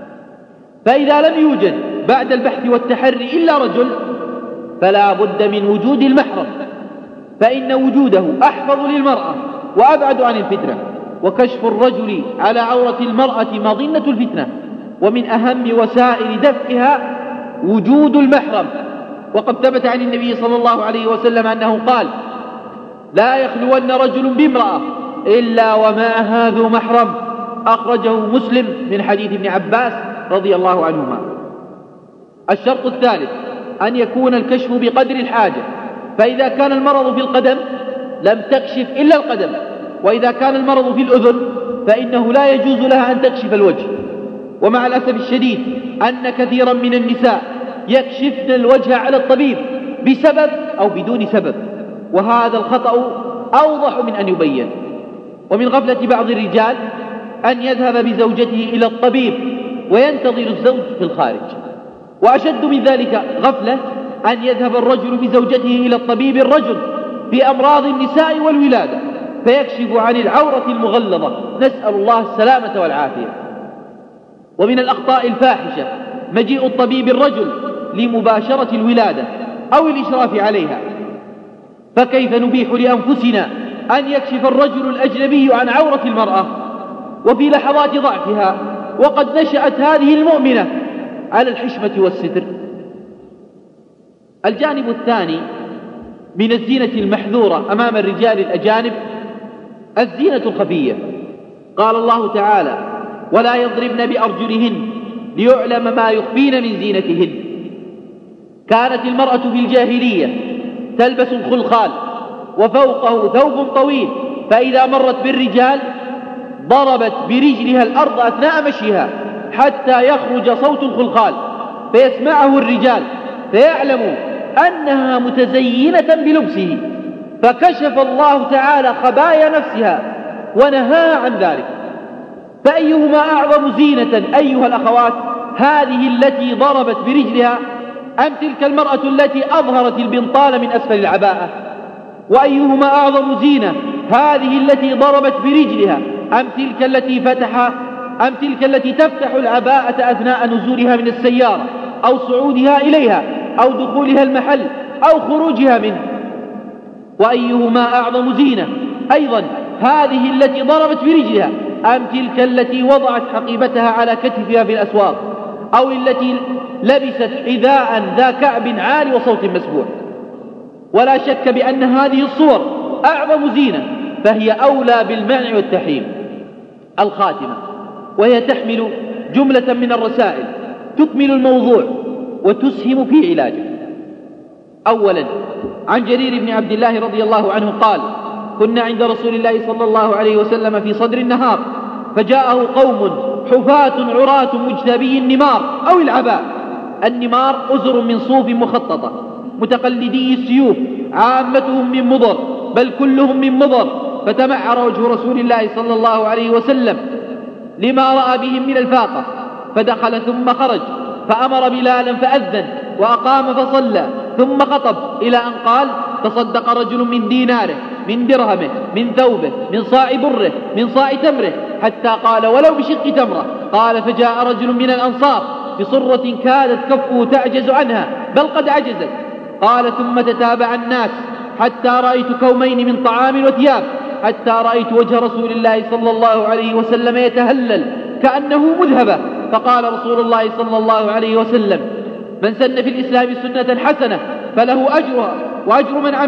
فإذا لم يوجد بعد البحث والتحري إلا رجل فلا بد من وجود المحرم، فإن وجوده أحفظ للمرأة وأبعد عن الفتنة. وكشف الرجل على عورة المرأة مظنة الفتنة، ومن أهم وسائل دفعها وجود المحرم. وقد ثبت عن النبي صلى الله عليه وسلم أنه قال: لا يخلون رجل بامرأة إلا ومعها ذو محرم، أخرجه مسلم من حديث ابن عباس رضي الله عنهما. الشرط الثالث أن يكون الكشف بقدر الحاجة، فإذا كان المرض في القدم لم تكشف إلا القدم، وإذا كان المرض في الأذن فإنه لا يجوز لها أن تكشف الوجه. ومع الأسف الشديد أن كثيرا من النساء يكشفن الوجه على الطبيب بسبب أو بدون سبب، وهذا الخطأ أوضح من أن يبين. ومن غفلة بعض الرجال أن يذهب بزوجته إلى الطبيب وينتظر الزوج في الخارج. وأشد من ذلك غفلة أن يذهب الرجل بزوجته إلى الطبيب الرجل في أمراض النساء والولادة فيكشف عن العورة المغلظة، نسأل الله السلامة والعافية. ومن الأخطاء الفاحشة مجيء الطبيب الرجل لمباشرة الولادة أو الإشراف عليها، فكيف نبيح لأنفسنا أن يكشف الرجل الأجنبي عن عورة المرأة وفي لحظات ضعفها، وقد نشأت هذه المؤمنة على الحشمة والستر. الجانب الثاني من الزينة المحذورة أمام الرجال الأجانب الزينة الخفية. قال الله تعالى: ولا يضربن بأرجلهن ليعلم ما يخفين من زينتهن. كانت المرأة في الجاهلية تلبس الخلخال وفوقه ثوب طويل، فإذا مرت بالرجال ضربت برجلها الأرض أثناء مشيها حتى يخرج صوت الخلخال فيسمعه الرجال فيعلموا أنها متزينة بلبسه، فكشف الله تعالى خبايا نفسها ونهاها عن ذلك. فأيهما أعظم زينة أيها الأخوات، هذه التي ضربت برجلها أم تلك المرأة التي أظهرت البنطال من أسفل العباءة؟ وأيهما أعظم زينة، هذه التي ضربت برجلها أم تلك التي تفتح العباءة أثناء نزولها من السيارة أو صعودها إليها أو دخولها المحل أو خروجها منه؟ وأيهما أعظم زينة أيضا، هذه التي ضربت برجلها أم تلك التي وضعت حقيبتها على كتفها في الأسواق أو التي لبست حذاء ذا كعب عالي وصوت مسموع؟ ولا شك بأن هذه الصور أعظم زينة، فهي أولى بالمنع والتحريم. الخاتمة، وهي تحمل جملة من الرسائل تكمل الموضوع وتسهم في علاجه. أولا، عن جرير بن عبد الله رضي الله عنه قال: كنا عند رسول الله صلى الله عليه وسلم في صدر النهار، فجاءه قوم حفاة عراة مجتبي النمار أو العباء. النمار أزر من صوف مخططة، متقلدي السيوف عامتهم من مضر بل كلهم من مضر، فتمعر وجه رسول الله صلى الله عليه وسلم لما رأى بهم من الفاقة، فدخل ثم خرج فأمر بلالا فأذن وأقام فصلى ثم خطب إلى أن قال: تصدق رجل من ديناره من درهمه من ثوبه من صاع بره من صاع تمره، حتى قال: ولو بشق تمرة. قال: فجاء رجل من الأنصار بصرة كادت كفه تعجز عنها بل قد عجزت. قال: ثم تتابع الناس حتى رأيت كومين من طعام وثياب، حتى رأيت وجه رسول الله صلى الله عليه وسلم يتهلل كأنه مذهبة. فقال رسول الله صلى الله عليه وسلم: من سن في الإسلام سنة حسنة فله أجرها وأجر من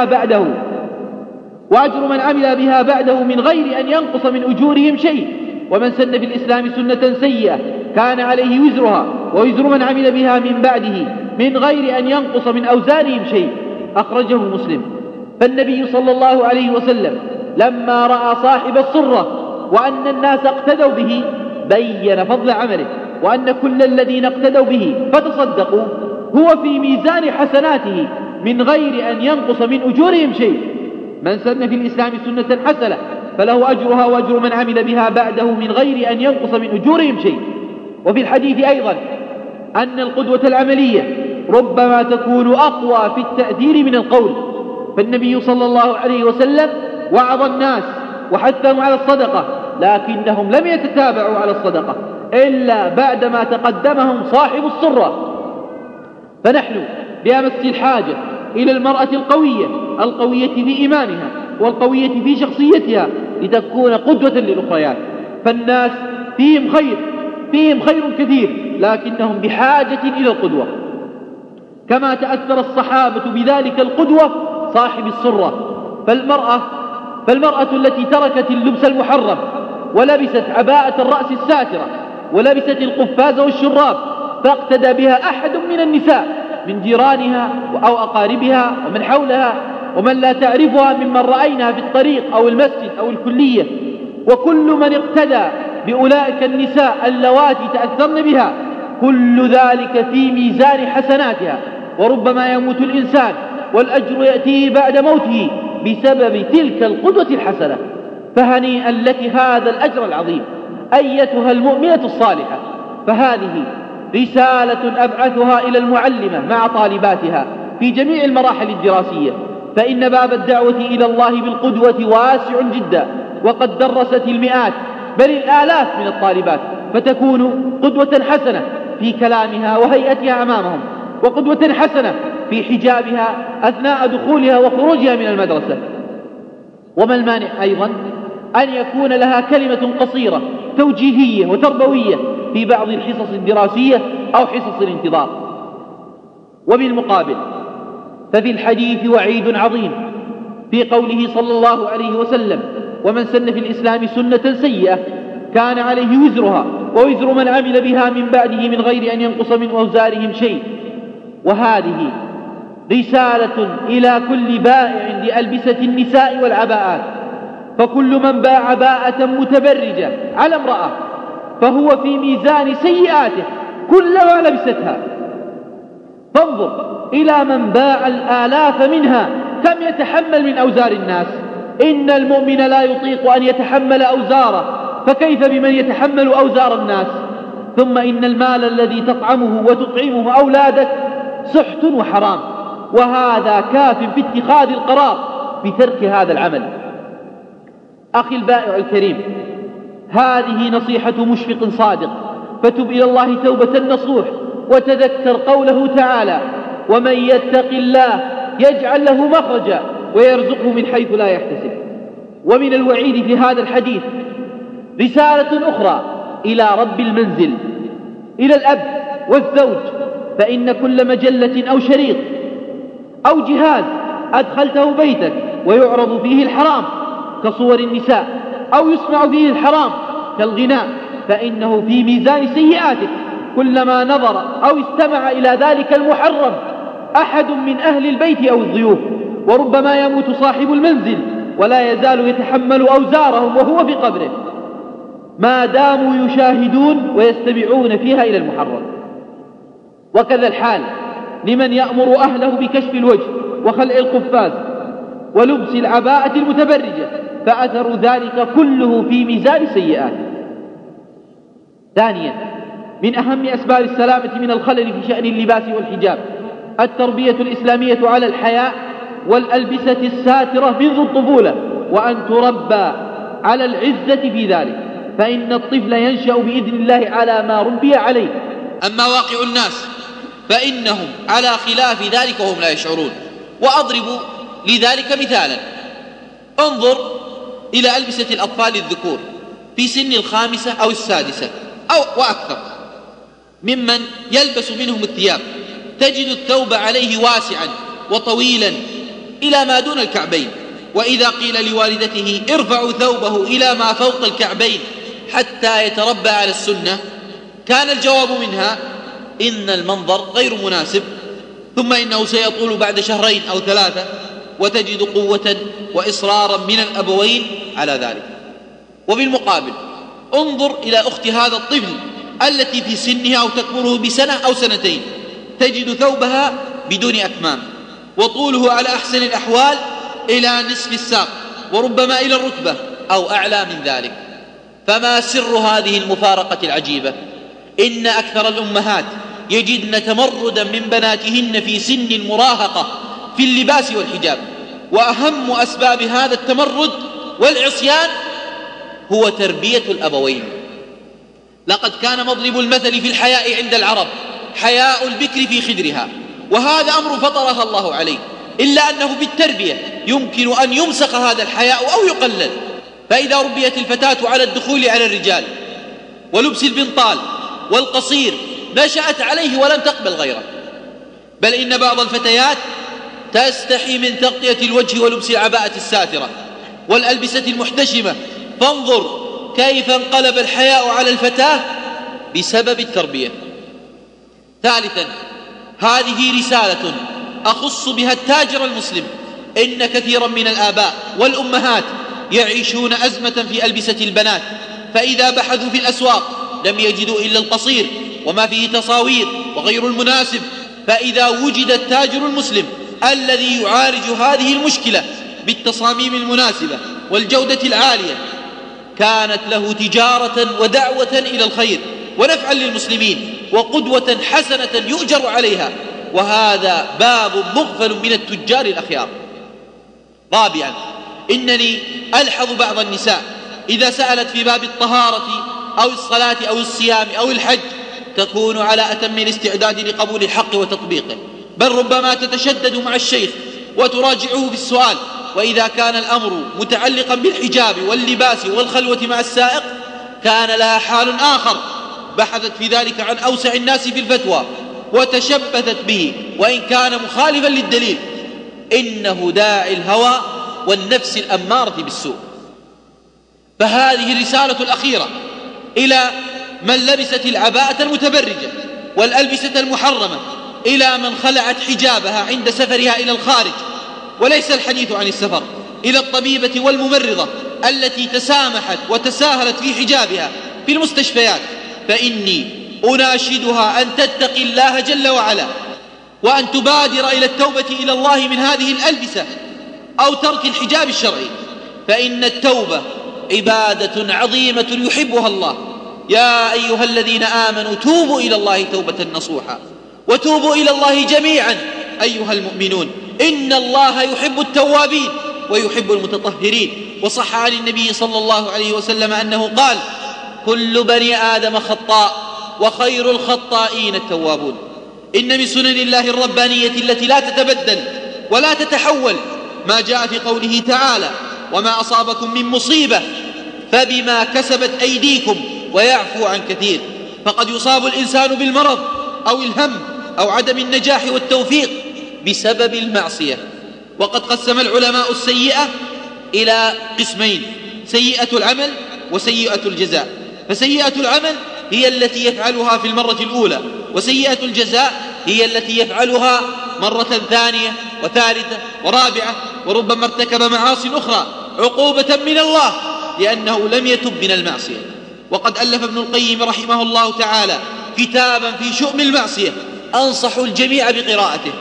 عمل بها بعده من غير أن ينقص من أجورهم شيء، ومن سن في الإسلام سنة سيئة كان عليه وزرها ووزر من عمل بها من بعده من غير أن ينقص من أوزارهم شيء. أخرجه مسلم. فالنبي صلى الله عليه وسلم لما رأى صاحب الصرة وأن الناس اقتدوا به بين فضل عمله، وأن كل الذين اقتدوا به فتصدقوا هو في ميزان حسناته من غير أن ينقص من أجورهم شيء. من سن في الإسلام سنة حسنة فله أجرها وأجر من عمل بها بعده من غير أن ينقص من أجورهم شيء. وفي الحديث أيضا أن القدوة العملية ربما تكون أقوى في التأثير من القول، فالنبي صلى الله عليه وسلم وعظ الناس وحثهم على الصدقة، لكنهم لم يتتابعوا على الصدقة إلا بعدما تقدمهم صاحب الصرة. فنحن بأمس الحاجة إلى المرأة القوية في إيمانها والقوية في شخصيتها لتكون قدوة للأخريات. فالناس فيهم خير كثير، لكنهم بحاجة إلى القدوة، كما تأثر الصحابة بذلك القدوة صاحب الصرة. فالمرأة التي تركت اللبس المحرم ولبست عباءة الرأس الساترة ولبست القفاز والشراب فاقتدى بها أحد من النساء من جيرانها أو أقاربها ومن حولها ومن لا تعرفها ممن رأينها في الطريق أو المسجد أو الكلية، وكل من اقتدى بأولئك النساء اللواتي تأثرن بها، كل ذلك في ميزان حسناتها. وربما يموت الإنسان والأجر يأتيه بعد موته بسبب تلك القدوة الحسنة. فهنيئا لك هذا الأجر العظيم أيتها المؤمنة الصالحة. فهذه رسالة أبعثها إلى المعلمة مع طالباتها في جميع المراحل الدراسية، فإن باب الدعوة إلى الله بالقدوة واسع جدا، وقد درست المئات بل الآلاف من الطالبات، فتكون قدوة حسنة في كلامها وهيئتها أمامهم، وقدوة حسنة في حجابها أثناء دخولها وخروجها من المدرسة. وما المانع أيضا أن يكون لها كلمة قصيرة توجيهية وتربوية في بعض الحصص الدراسية أو حصص الانتظار. وبالمقابل ففي الحديث وعيد عظيم في قوله صلى الله عليه وسلم: ومن سن في الإسلام سنة سيئة كان عليه وزرها ووزر من عمل بها من بعده من غير أن ينقص من أوزارهم شيء. وهذه رسالة إلى كل بائع لألبسة النساء والعباءات، فكل من باع عباءة متبرجة على امرأة فهو في ميزان سيئاته كلما لبستها. فانظر إلى من باع الآلاف منها كم يتحمل من أوزار الناس. إن المؤمن لا يطيق أن يتحمل أوزاره، فكيف بمن يتحمل أوزار الناس؟ ثم إن المال الذي تطعمه وتطعمه أولادك سحت وحرام، وهذا كاف في اتخاذ القرار بترك هذا العمل. أخي البائع الكريم، هذه نصيحة مشفق صادق، فتب إلى الله توبة نصوح، وتذكر قوله تعالى: ومن يتق الله يجعل له مخرجا ويرزقه من حيث لا يحتسب. ومن الوعيد في هذا الحديث رسالة أخرى إلى رب المنزل، إلى الأب والزوج، فإن كل مجلة أو شريط أو جهاز أدخلته بيتك ويعرض فيه الحرام كصور النساء أو يسمع فيه الحرام كالغناء، فإنه في ميزان سيئاتك كلما نظر أو استمع إلى ذلك المحرم أحد من أهل البيت أو الضيوف. وربما يموت صاحب المنزل ولا يزال يتحمل أوزارهم وهو في قبره ما داموا يشاهدون ويستمعون فيها إلى المحرم. وكذا الحال لمن يأمر أهله بكشف الوجه وخلع القفاز ولبس العباءة المتبرجة، فأثر ذلك كله في ميزان سيئاته. ثانيا، من أهم أسباب السلامة من الخلل في شأن اللباس والحجاب التربية الإسلامية على الحياء والألبسة الساترة منذ الطفولة، وأن تربى على العزة في ذلك، فإن الطفل ينشأ بإذن الله على ما ربي عليه. أما واقع الناس فإنهم على خلاف ذلك وهم لا يشعرون. وأضرب لذلك مثالا، انظر إلى ألبسة الأطفال الذكور في سن 5 أو 6 أو وأكثر، ممن يلبس منهم الثياب تجد الثوب عليه واسعا وطويلا إلى ما دون الكعبين، وإذا قيل لوالدته ارفعوا ثوبه إلى ما فوق الكعبين حتى يتربى على السنة، كان الجواب منها إن المنظر غير مناسب، ثم إنه سيطول بعد 2 أو 3، وتجد قوة وإصرارا من الأبوين على ذلك. وبالمقابل انظر إلى أخت هذا الطفل التي في سنها أو تكبره ب1 أو 2 تجد ثوبها بدون أكمام، وطوله على أحسن الأحوال إلى نصف الساق، وربما إلى الركبة أو أعلى من ذلك. فما سر هذه المفارقة العجيبة؟ إن أكثر الأمهات يجدن تمردا من بناتهن في سن المراهقة في اللباس والحجاب، وأهم أسباب هذا التمرد والعصيان هو تربية الأبوين. لقد كان مضرب المثل في الحياء عند العرب حياء البكر في خدرها، وهذا أمر فطرها الله عليه، إلا أنه بالتربية يمكن أن يمسخ هذا الحياء أو يقلل. فإذا ربيت الفتاة على الدخول على الرجال ولبس البنطال والقصير نشأت عليه ولم تقبل غيره، بل إن بعض الفتيات تستحي من تغطية الوجه ولبس العباءة الساترة والألبسة المحتشمة. فانظر كيف انقلب الحياء على الفتاة بسبب التربية. ثالثا، هذه رسالة أخص بها التاجر المسلم. إن كثيرا من الآباء والأمهات يعيشون أزمة في ألبسة البنات، فإذا بحثوا في الأسواق لم يجدوا إلا القصير وما فيه تصاوير وغير المناسب. فإذا وجد التاجر المسلم الذي يعالج هذه المشكلة بالتصاميم المناسبة والجودة العالية، كانت له تجارة ودعوة إلى الخير ونفعا للمسلمين وقدوة حسنة يؤجر عليها، وهذا باب مغفل من التجار الأخيار. رابعا، إنني ألحظ بعض النساء إذا سألت في باب الطهارة أو الصلاة أو الصيام أو الحج تكون على أتم الاستعداد لقبول الحق وتطبيقه، بل ربما تتشدد مع الشيخ وتراجعه في السؤال. وإذا كان الأمر متعلقا بالحجاب واللباس والخلوة مع السائق كان لها حال آخر، بحثت في ذلك عن أوسع الناس في الفتوى وتشبثت به وإن كان مخالفا للدليل، إنه داعي الهوى والنفس الأمارة بالسوء. فهذه الرسالة الأخيرة إلى من لبست العباءة المتبرجة والألبسة المحرمة، إلى من خلعت حجابها عند سفرها إلى الخارج، وليس الحديث عن السفر، إلى الطبيبة والممرضة التي تسامحت وتساهلت في حجابها في المستشفيات، فإني أناشدها أن تتقي الله جل وعلا، وأن تبادر إلى التوبة إلى الله من هذه الألبسة أو ترك الحجاب الشرعي، فإن التوبة عبادة عظيمة يحبها الله. يا أيها الذين آمنوا توبوا إلى الله توبة نصوحا وتوبوا إلى الله جميعا أيها المؤمنون إن الله يحب التوابين ويحب المتطهرين. وصح عن النبي صلى الله عليه وسلم أنه قال: كل بني آدم خطاء وخير الخطائين التوابون. إن من سنن الله الربانية التي لا تتبدل ولا تتحول ما جاء في قوله تعالى: وما أصابكم من مصيبة فبما كسبت أيديكم ويعفو عن كثير. فقد يصاب الإنسان بالمرض أو الهم أو عدم النجاح والتوفيق بسبب المعصية. وقد قسم العلماء السيئة إلى قسمين: سيئة العمل وسيئة الجزاء. فسيئة العمل هي التي يفعلها في المرة الأولى، وسيئة الجزاء هي التي يفعلها مرة ثانية وثالثة ورابعة، وربما ارتكب معاصي أخرى عقوبة من الله لأنه لم يتب من المعصية. وقد ألف ابن القيم رحمه الله تعالى كتابا في شؤم المعصية، أنصح الجميع بقراءته.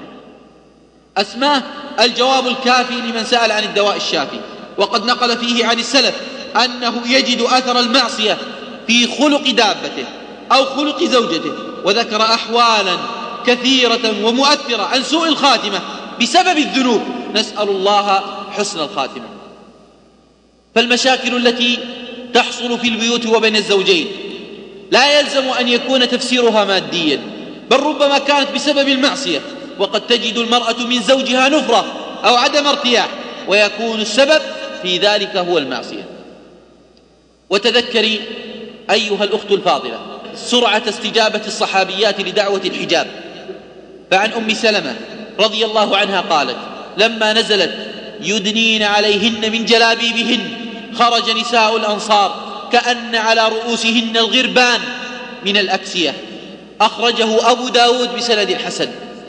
أسماه الجواب الكافي لمن سأل عن الدواء الشافي، وقد نقل فيه عن السلف أنه يجد أثر المعصية في خلق دابته أو خلق زوجته، وذكر أحوالا كثيرة ومؤثرة عن سوء الخاتمة بسبب الذنوب، نسأل الله حسن الخاتمة. فالمشاكل التي تحصل في البيوت وبين الزوجين لا يلزم أن يكون تفسيرها ماديا، بل ربما كانت بسبب المعصية، وقد تجد المرأة من زوجها نفرة أو عدم ارتياح، ويكون السبب في ذلك هو المعصية. وتذكري أيها الأخت الفاضلة سرعة استجابة الصحابيات لدعوة الحجاب، فعن أم سلمة رضي الله عنها قالت: لما نزلت يدنين عليهن من جلابيبهن خرج نساء الأنصار كأن على رؤوسهن الغربان من الأكسية. أخرجه أبو داود بسند حسن.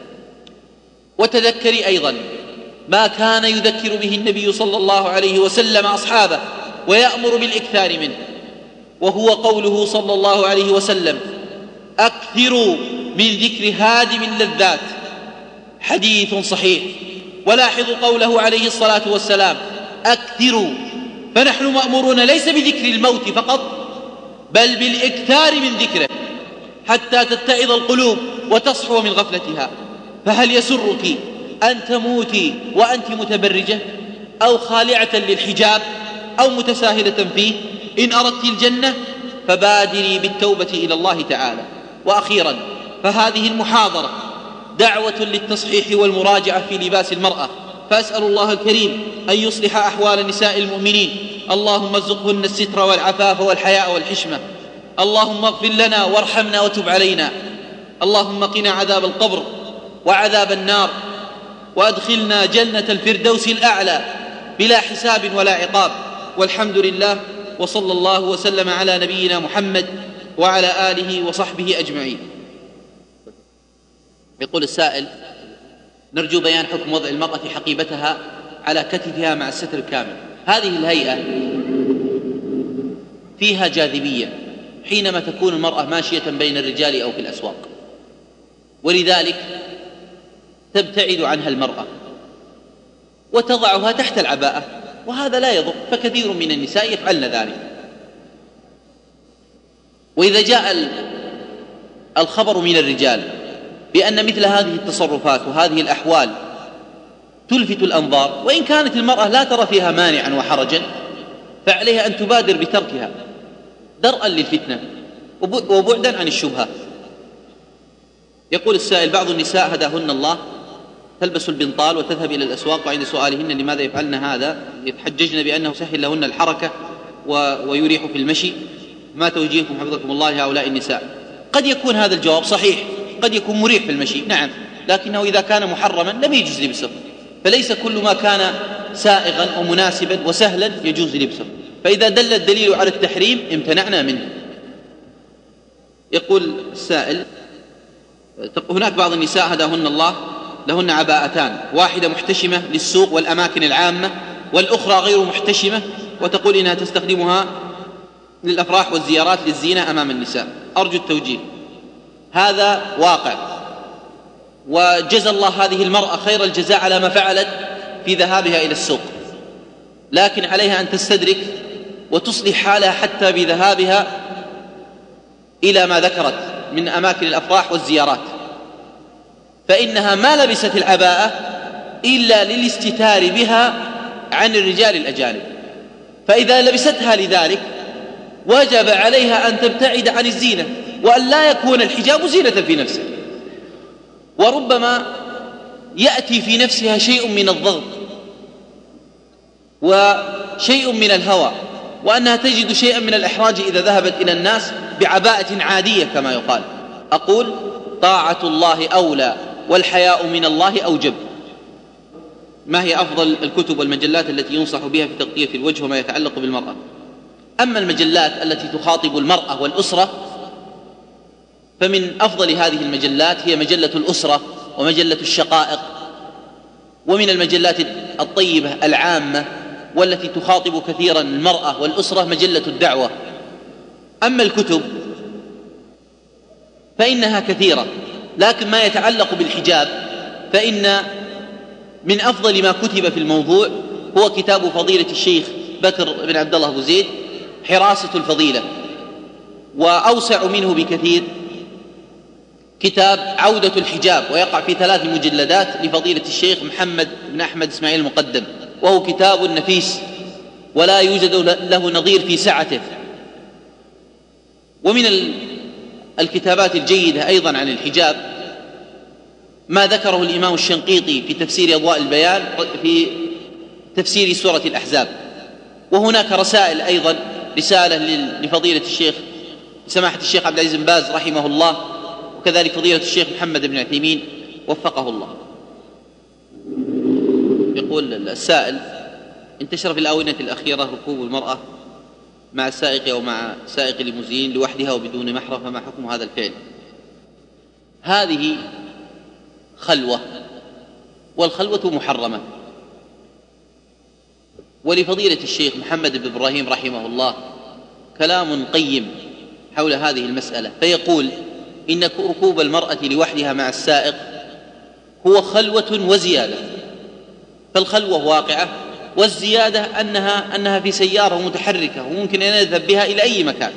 وتذكري أيضا ما كان يذكر به النبي صلى الله عليه وسلم أصحابه ويأمر بالإكثار منه، وهو قوله صلى الله عليه وسلم: أكثروا من ذكر هادم اللذات، حديث صحيح. ولاحظوا قوله عليه الصلاة والسلام: أكثروا، فنحن مأمورون ليس بذكر الموت فقط، بل بالإكثار من ذكره حتى تتعظ القلوب وتصحو من غفلتها. فهل يسرك أن تموتي وأنت متبرجة أو خالعة للحجاب أو متساهلة فيه؟ إن أردت الجنة فبادري بالتوبة إلى الله تعالى. وأخيرا، فهذه المحاضرة دعوة للتصحيح والمراجعة في لباس المرأة، فأسأل الله الكريم أن يصلح أحوال نساء المؤمنين، اللهم ارزقهن الستر والعفاف والحياء والحشمة. اللهم اغفر لنا وارحمنا وتب علينا. اللهم قنا عذاب القبر وعذاب النار، وأدخلنا جنة الفردوس الأعلى بلا حساب ولا عقاب. والحمد لله، وصلى الله وسلم على نبينا محمد وعلى آله وصحبه أجمعين. يقول السائل: نرجو بيان حكم وضع المرأة حقيبتها على كتفها مع الستر الكامل. هذه الهيئة فيها جاذبية حينما تكون المرأة ماشية بين الرجال أو في الأسواق، ولذلك تبتعد عنها المرأة وتضعها تحت العباءة، وهذا لا يضر، فكثير من النساء يفعلن ذلك. وإذا جاء الخبر من الرجال بأن مثل هذه التصرفات وهذه الأحوال تلفت الأنظار، وإن كانت المرأة لا ترى فيها مانعا وحرجا، فعليها أن تبادر بتركها درءا للفتنة وبعدا عن الشبهة. يقول السائل: بعض النساء هداهن الله تلبس البنطال وتذهب إلى الأسواق، وعند سؤالهن لماذا يفعلن هذا يتحججن بأنه سهل لهن الحركة ويريح في المشي. ما توجيهكم حفظكم الله هؤلاء النساء؟ قد يكون هذا الجواب صحيح، قد يكون مريح في المشي، نعم، لكنه إذا كان محرما لم يجوز لبسه، فليس كل ما كان سائغا ومناسبا وسهلا يجوز لبسه، فإذا دل الدليل على التحريم امتنعنا منه. يقول السائل: هناك بعض النساء هداهن الله لهن عباءتان، واحدة محتشمة للسوق والأماكن العامة، والأخرى غير محتشمة، وتقول إنها تستخدمها للأفراح والزيارات للزينة أمام النساء. أرجو التوجيه. هذا واقع، وجزى الله هذه المرأة خير الجزاء على ما فعلت في ذهابها إلى السوق، لكن عليها أن تستدرك وتصلح حالها حتى بذهابها إلى ما ذكرت من أماكن الأفراح والزيارات، فإنها ما لبست العباءة إلا للاستتار بها عن الرجال الأجانب، فإذا لبستها لذلك وجب عليها أن تبتعد عن الزينة، وأن لا يكون الحجاب زينة في نفسه. وربما يأتي في نفسها شيء من الضغط وشيء من الهوى، وأنها تجد شيئا من الإحراج إذا ذهبت إلى الناس بعباءة عادية كما يقال. أقول: طاعة الله أولى والحياء من الله أوجب. ما هي أفضل الكتب والمجلات التي ينصح بها في تغطية الوجه وما يتعلق بالمرأة؟ أما المجلات التي تخاطب المرأة والأسرة فمن أفضل هذه المجلات هي مجلة الأسرة ومجلة الشقائق، ومن المجلات الطيبة العامة والتي تخاطب كثيرا المرأة والأسرة مجلة الدعوة. أما الكتب فإنها كثيرة، لكن ما يتعلق بالحجاب فإن من أفضل ما كتب في الموضوع هو كتاب فضيلة الشيخ بكر بن عبد الله أبو زيد حراسة الفضيلة، وأوسع منه بكثير كتاب عودة الحجاب، ويقع في 3 مجلدات لفضيلة الشيخ محمد بن أحمد إسماعيل المقدم، وهو كتاب نفيس ولا يوجد له نظير في سعته. ومن الكتابات الجيدة أيضا عن الحجاب ما ذكره الإمام الشنقيطي في تفسير أضواء البيان في تفسير سورة الأحزاب. وهناك رسائل أيضا، رسالة لفضيلة الشيخ سماحة الشيخ عبد العزيز بن باز رحمه الله، وكذلك فضيلة الشيخ محمد بن عثيمين وفقه الله. يقول السائل: انتشر في الآونة الأخيرة ركوب المرأة مع السائق أو مع سائق الليموزين لوحدها وبدون محرم، فما حكم هذا الفعل؟ هذه خلوة، والخلوة محرمة. ولفضيلة الشيخ محمد بن إبراهيم رحمه الله كلام قيم حول هذه المسألة، فيقول إن ركوب المرأة لوحدها مع السائق هو خلوة وزيادة، فالخلوة واقعة، والزيادة أنها في سيارة متحركة وممكن أن يذهب بها إلى أي مكان.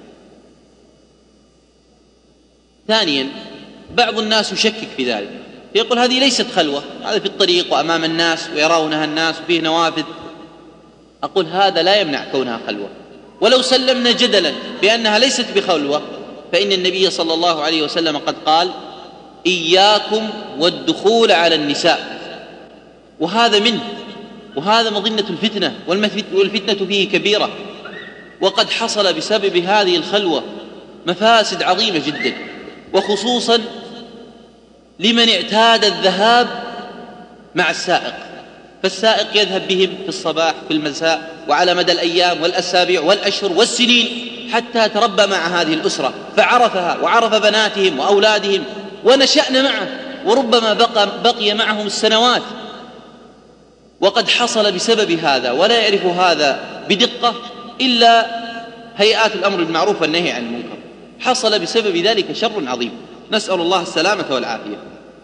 ثانيا، بعض الناس يشكك في ذلك، يقول هذه ليست خلوة، هذا في الطريق وأمام الناس ويرونها الناس وفيه نوافذ. أقول هذا لا يمنع كونها خلوة. ولو سلمنا جدلا بأنها ليست بخلوة، فإن النبي صلى الله عليه وسلم قد قال: إياكم والدخول على النساء، وهذا منه، وهذا مظنة الفتنة، والفتنة فيه كبيرة، وقد حصل بسبب هذه الخلوة مفاسد عظيمة جدا، وخصوصا لمن اعتاد الذهاب مع السائق، فالسائق يذهب بهم في الصباح في المساء وعلى مدى الأيام والأسابيع والأشهر والسنين حتى تربى مع هذه الأسرة فعرفها وعرف بناتهم وأولادهم ونشأن معه، وربما بقي معهم السنوات. وقد حصل بسبب هذا، ولا يعرف هذا بدقة إلا هيئات الأمر بالمعروف والنهي عن المنكر، حصل بسبب ذلك شر عظيم، نسأل الله السلامة والعافية.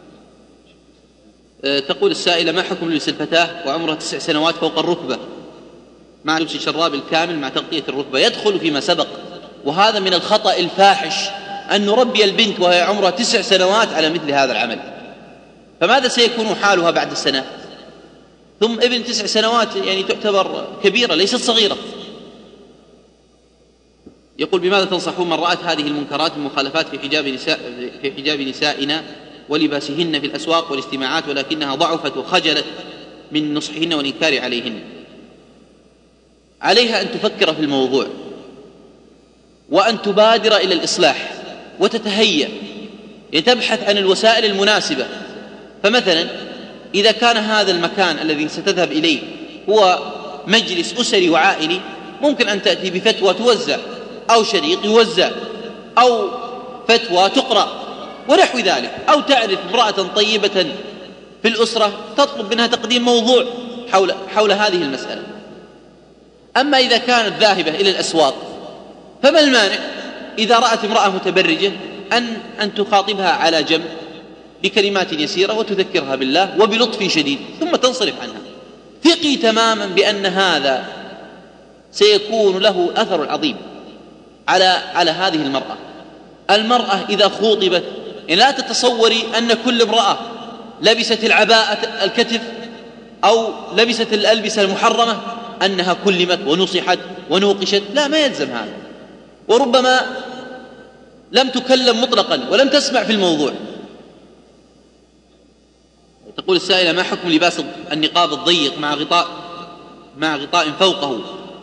تقول السائلة: ما حكم لبس الفتاة وعمرها 9 سنوات فوق الركبة مع لبس الشراب الكامل مع تغطية الركبة؟ يدخل فيما سبق، وهذا من الخطأ الفاحش أن نربي البنت وهي عمرها 9 سنوات على مثل هذا العمل، فماذا سيكون حالها بعد السنة؟ ثم ابن 9 سنوات يعني تعتبر كبيرة ليست صغيرة. يقول: بماذا تنصحون من رأت هذه المنكرات المخالفات في حجاب نسائنا ولباسهن في الأسواق والاجتماعات، ولكنها ضعفت وخجلت من نصحهن والإنكار عليهن؟ عليها أن تفكر في الموضوع وأن تبادر إلى الإصلاح وتتهيأ لتبحث عن الوسائل المناسبة. فمثلا إذا كان هذا المكان الذي ستذهب إليه هو مجلس أسري وعائلي، ممكن أن تأتي بفتوى توزع أو شريط يوزع أو فتوى تقرأ ونحو ذلك، أو تعرف امرأة طيبة في الأسرة تطلب منها تقديم موضوع حول هذه المسألة. أما إذا كانت ذاهبة إلى الأسواق فما المانع إذا رأت امرأة متبرجة أن تخاطبها على جنب بكلمات يسيرة وتذكرها بالله وبلطف شديد ثم تنصرف عنها. ثقي تماما بأن هذا سيكون له أثر عظيم على هذه المرأة إذا خوطبت، لا تتصوري أن كل امرأة لبست العباءة الكتف أو لبست الألبسة المحرمة أنها كلمت ونصحت ونوقشت، لا، ما يلزم هذا، وربما لم تكلم مطلقا ولم تسمع في الموضوع. تقول السائلة: ما حكم لباس النقاب الضيق مع غطاء فوقه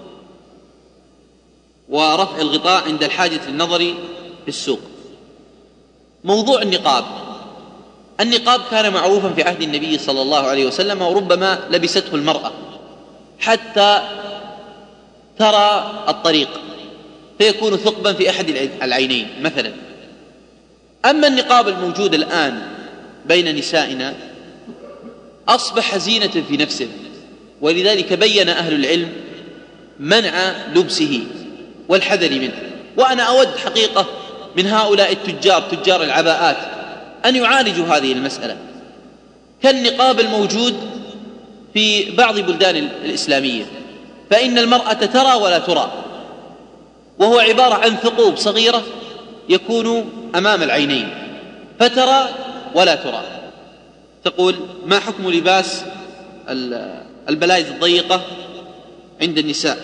ورفع الغطاء عند الحاجة للنظر في السوق؟ موضوع النقاب كان معروفا في عهد النبي صلى الله عليه وسلم، وربما لبسته المرأة حتى ترى الطريق فيكون ثقبا في أحد العينين مثلا. أما النقاب الموجود الآن بين نسائنا أصبح زينة في نفسه، ولذلك بين أهل العلم منع لبسه والحذر منه. وأنا أود حقيقة من هؤلاء تجار العباءات أن يعالجوا هذه المسألة، كالنقاب الموجود في بعض بلدان الإسلامية، فإن المرأة ترى ولا ترى، وهو عبارة عن ثقوب صغيرة يكون أمام العينين، فترى ولا ترى. تقول: ما حكم لباس البلايز الضيقة عند النساء؟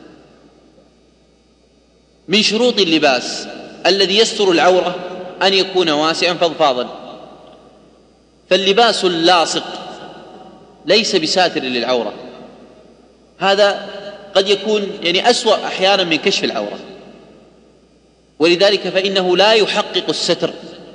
من شروط اللباس الذي يستر العورة أن يكون واسعا فضفاضا، فاللباس اللاصق ليس بساتر للعورة، هذا قد يكون أسوأ أحيانا من كشف العورة، ولذلك فإنه لا يحقق الستر.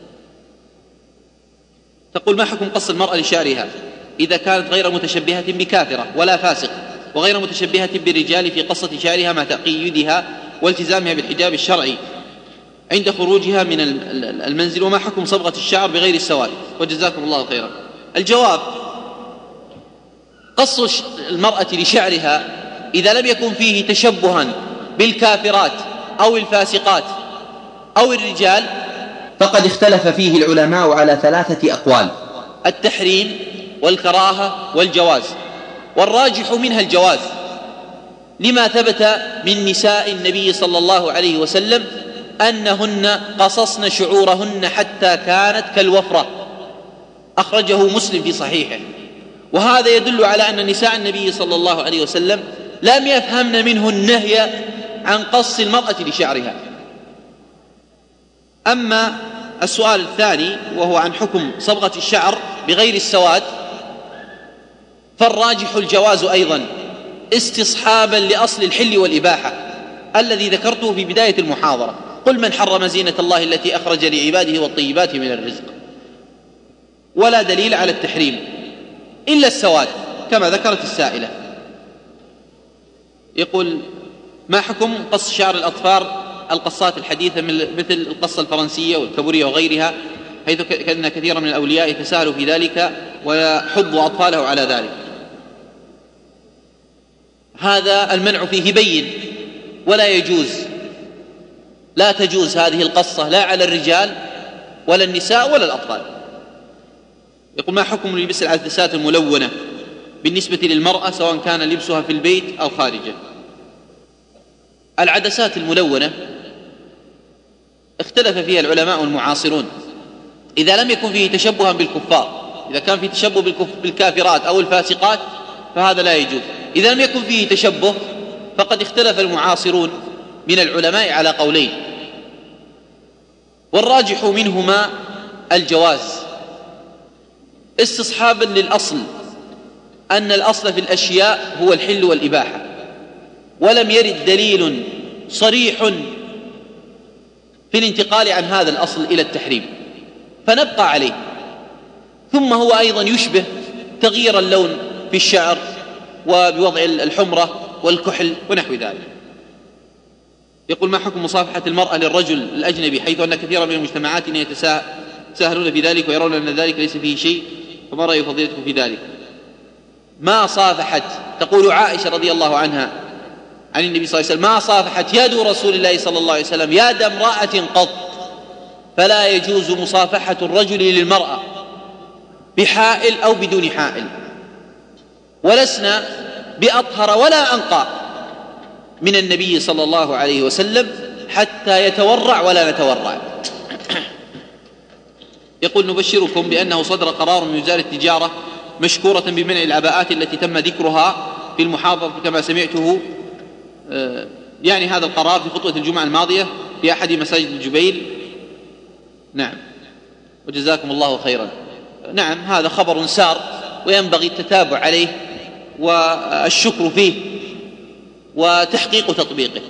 تقول: ما حكم قص المرأة لشعرها إذا كانت غير متشبهة بكافرة ولا فاسق، وغير متشبهة بالرجال في قصة شعرها مع تقييدها والتزامها بالحجاب الشرعي عند خروجها من المنزل؟ وما حكم صبغة الشعر بغير السواد؟ وجزاكم الله خيرا. الجواب: قص المرأة لشعرها إذا لم يكن فيه تشبها بالكافرات أو الفاسقات أو الرجال فقد اختلف فيه العلماء على 3 أقوال: التحريم والكراهة والجواز، والراجح منها الجواز، لما ثبت من نساء النبي صلى الله عليه وسلم أنهن قصصن شعورهن حتى كانت كالوفرة، أخرجه مسلم في صحيحه. وهذا يدل على أن نساء النبي صلى الله عليه وسلم لم يفهمن منه النهي عن قص المرأة لشعرها. أما السؤال الثاني وهو عن حكم صبغة الشعر بغير السواد، فالراجح الجواز أيضا، استصحابا لأصل الحل والإباحة الذي ذكرته في بداية المحاضرة: قل من حرم زينة الله التي أخرج لعباده والطيبات من الرزق. ولا دليل على التحريم إلا السواد كما ذكرت السائلة. يقول: ما حكم قص شعر الأطفال القصات الحديثة مثل القصة الفرنسية والكابوريا وغيرها، حيث كان كثيرا من الأولياء يتساهلوا في ذلك ويحضوا أطفاله على ذلك؟ هذا المنع فيه بين ولا يجوز، لا تجوز هذه القصة لا على الرجال ولا النساء ولا الأطفال. يقول: ما حكم لبس العدسات الملونة بالنسبة للمرأة سواء كان لبسها في البيت أو خارجه؟ العدسات الملونة اختلف فيها العلماء المعاصرون، إذا لم يكن فيه تشبها بالكفار، إذا كان فيه تشبه بالكافرات أو الفاسقات فهذا لا يجوز. إذا لم يكن فيه تشبه فقد اختلف المعاصرون من العلماء على قولين، والراجح منهما الجواز، استصحابا للأصل أن الأصل في الأشياء هو الحل والإباحة، ولم يرد دليل صريح في الانتقال عن هذا الأصل إلى التحريم، فنبقى عليه. ثم هو أيضا يشبه تغيير اللون في الشعر وبوضع الحمرة والكحل ونحو ذلك. يقول: ما حكم مصافحة المرأة للرجل الأجنبي، حيث أن كثيرا من المجتمعات يتساهلون في ذلك ويرون أن ذلك ليس فيه شيء، فما رأي فضيلتكم في ذلك؟ ما صافحت، تقول عائشة رضي الله عنها عن النبي صلى الله عليه وسلم: ما صافحت يد رسول الله صلى الله عليه وسلم يد امرأة قط، فلا يجوز مصافحة الرجل للمرأة بحائل أو بدون حائل، ولسنا بأطهر ولا أنقى من النبي صلى الله عليه وسلم حتى يتورع ولا نتورع. يقول: نبشركم بأنه صدر قرار من وزارة التجارة مشكورة بمنع العباءات التي تم ذكرها في المحاضرة كما سمعته، يعني هذا القرار في خطبة الجمعة الماضية في أحد مساجد الجبيل. نعم، وجزاكم الله خيرا. نعم، هذا خبر سار وينبغي التتابع عليه والشكر فيه وتحقيق تطبيقه.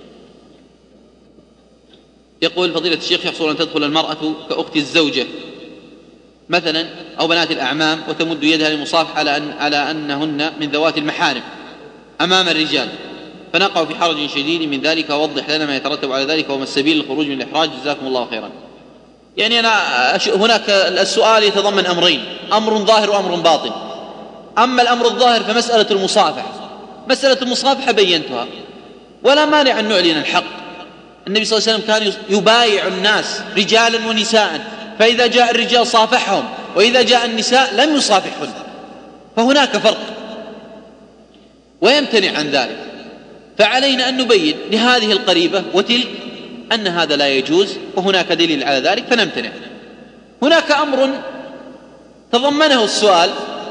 يقول: فضيلة الشيخ، يحصل أن تدخل المرأة كأخت الزوجة مثلا أو بنات الأعمام وتمد يدها للمصافحة على أنهن من ذوات المحارم أمام الرجال، فنقع في حرج شديد من ذلك، ووضح لنا ما يترتب على ذلك وما السبيل للخروج من الإحراج، جزاكم الله خيرا. يعني هناك السؤال يتضمن أمرين: أمر ظاهر وأمر باطن. أما الأمر الظاهر فمسألة المصافحة، مسألة المصافحة بينتها ولا مانع أن نعلن الحق. النبي صلى الله عليه وسلم كان يبايع الناس رجالا ونساء فإذا جاء الرجال صافحهم، وإذا جاء النساء لم يصافحهن، فهناك فرق ويمتنع عن ذلك. فعلينا أن نبين لهذه القريبة وتلك أن هذا لا يجوز، وهناك دليل على ذلك فنمتنع. هناك أمر تضمنه السؤال،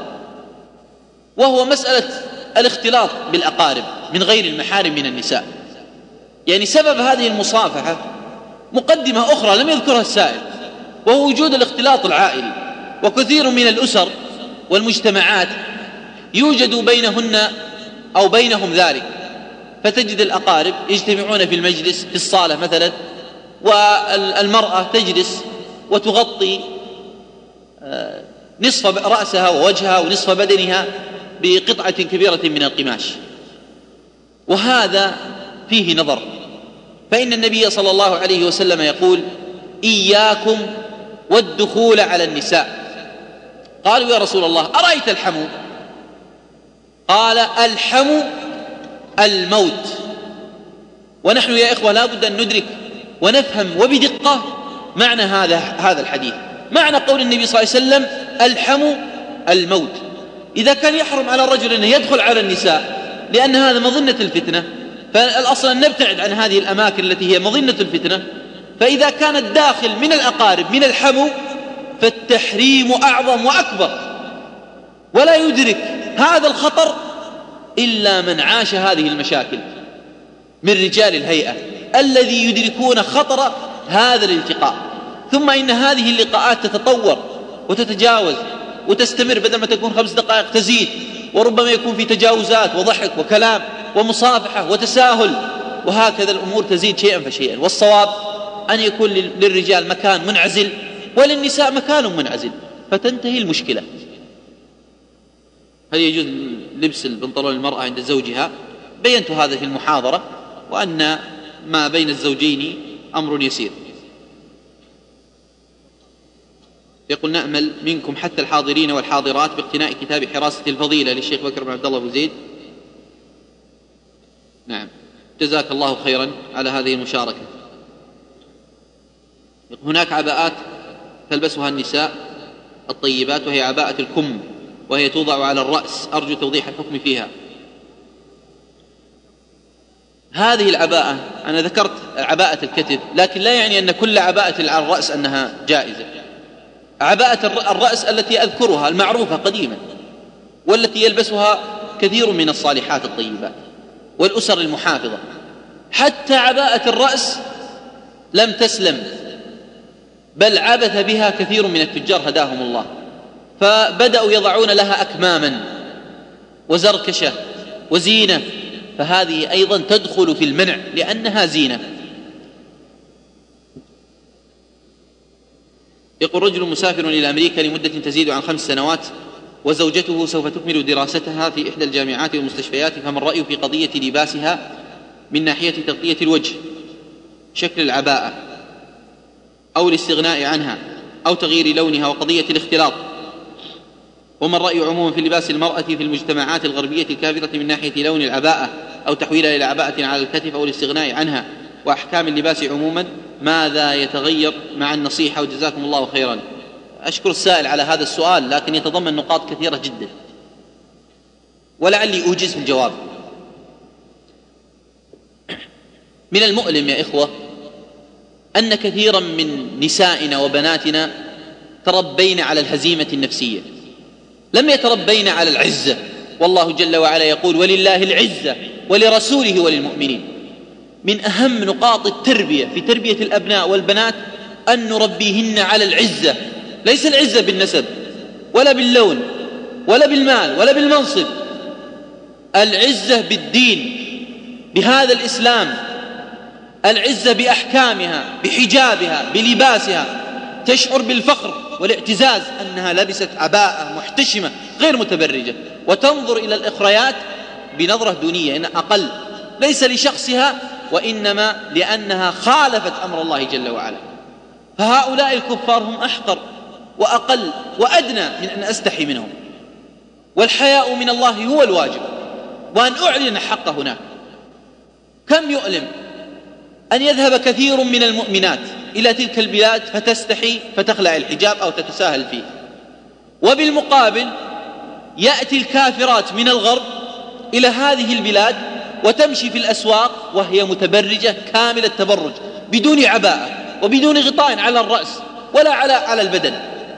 وهو مسألة الاختلاط بالأقارب من غير المحارم من النساء. يعني سبب هذه المصافحة مقدمة أخرى لم يذكرها السائل، وهو وجود الاختلاط العائلي. وكثير من الأسر والمجتمعات يوجد بينهن أو بينهم ذلك، فتجد الأقارب يجتمعون في المجلس في الصالة مثلا، والمرأة تجلس وتغطي نصف رأسها ووجهها ونصف بدنها بقطعة كبيرة من القماش، وهذا فيه نظر. فإن النبي صلى الله عليه وسلم يقول: إياكم والدخول على النساء. قالوا: يا رسول الله أرأيت الحمو؟ قال: الحمو الموت. ونحن يا إخوة لا بد أن ندرك ونفهم وبدقة معنى هذا الحديث. معنى قول النبي صلى الله عليه وسلم الحمو الموت، إذا كان يحرم على الرجل أن يدخل على النساء لأن هذا مظنة الفتنة، فالأصل أن نبتعد عن هذه الأماكن التي هي مظنة الفتنة. فإذا كان الداخل من الأقارب من الحمو فالتحريم أعظم وأكبر، ولا يدرك هذا الخطر إلا من عاش هذه المشاكل من رجال الهيئة الذي يدركون خطر هذا الالتقاء. ثم إن هذه اللقاءات تتطور وتتجاوز وتستمر، بدل ما تكون 5 دقائق تزيد، وربما يكون في تجاوزات وضحك وكلام ومصافحة وتساهل، وهكذا الأمور تزيد شيئا فشيئا. والصواب أن يكون للرجال مكان منعزل وللنساء مكان منعزل، فتنتهي المشكلة. هل يجوز لبس البنطلون المرأة عند زوجها؟ بينت هذا في المحاضرة، وأن ما بين الزوجين أمر يسير. يقول: نأمل منكم حث الحاضرين والحاضرات باقتناء كتاب حراسة الفضيلة للشيخ بكر بن عبد الله أبو زيد. نعم، جزاك الله خيرا على هذه المشاركة. هناك عباءات تلبسها النساء الطيبات، وهي عباءة الكم، وهي توضع على الرأس، أرجو توضيح الحكم فيها. هذه العباءة أنا ذكرت عباءة الكتف، لكن لا يعني أن كل عباءة على الرأس أنها جائزة. عباءة الرأس التي أذكرها المعروفة قديما، والتي يلبسها كثير من الصالحات الطيبات والأسر المحافظة. حتى عباءة الرأس لم تسلم، بل عبث بها كثير من التجار هداهم الله، فبدأوا يضعون لها أكماما وزركشة وزينة، فهذه أيضا تدخل في المنع لأنها زينة. يقول: رجل مسافر إلى أمريكا لمدة تزيد عن 5 سنوات، وزوجته سوف تكمل دراستها في إحدى الجامعات والمستشفيات، فما الرأي في قضية لباسها من ناحية تغطية الوجه، شكل العباءة، أو الاستغناء عنها، أو تغيير لونها، وقضية الاختلاط؟ وما الرأي عموما في لباس المرأة في المجتمعات الغربية الكافرة من ناحية لون العباءة، أو تحويلها إلى عباءة على الكتف، أو الاستغناء عنها، وأحكام اللباس عموما؟ ماذا يتغير مع النصيحة؟ وجزاكم الله خيرا. أشكر السائل على هذا السؤال، لكن يتضمن نقاط كثيرة جدا، ولعلي أوجز في الجواب. من المؤلم يا إخوة أن كثيرا من نسائنا وبناتنا تربين على الهزيمة النفسية، لم يتربين على العزة. والله جل وعلا يقول: ولله العزة ولرسوله وللمؤمنين. من أهم نقاط التربية في تربية الأبناء والبنات أن نربيهن على العزة، ليس العزة بالنسب ولا باللون ولا بالمال ولا بالمنصب، العزة بالدين، بهذا الإسلام، العزة بأحكامها، بحجابها، بلباسها، تشعر بالفخر والاعتزاز أنها لبست عباءة محتشمة غير متبرجة، وتنظر إلى الأخريات بنظرة دونية إن أقل، ليس لشخصها وإنما لأنها خالفت أمر الله جل وعلا. فهؤلاء الكفار هم أحقر وأقل وأدنى من أن أستحي منهم، والحياء من الله هو الواجب، وأن أعلن الحق هناك. كم يؤلم أن يذهب كثير من المؤمنات إلى تلك البلاد فتستحي فتخلع الحجاب أو تتساهل فيه، وبالمقابل يأتي الكافرات من الغرب إلى هذه البلاد وتمشي في الأسواق وهي متبرجة كامل التبرج بدون عباءة وبدون غطاء على الرأس ولا على البدن.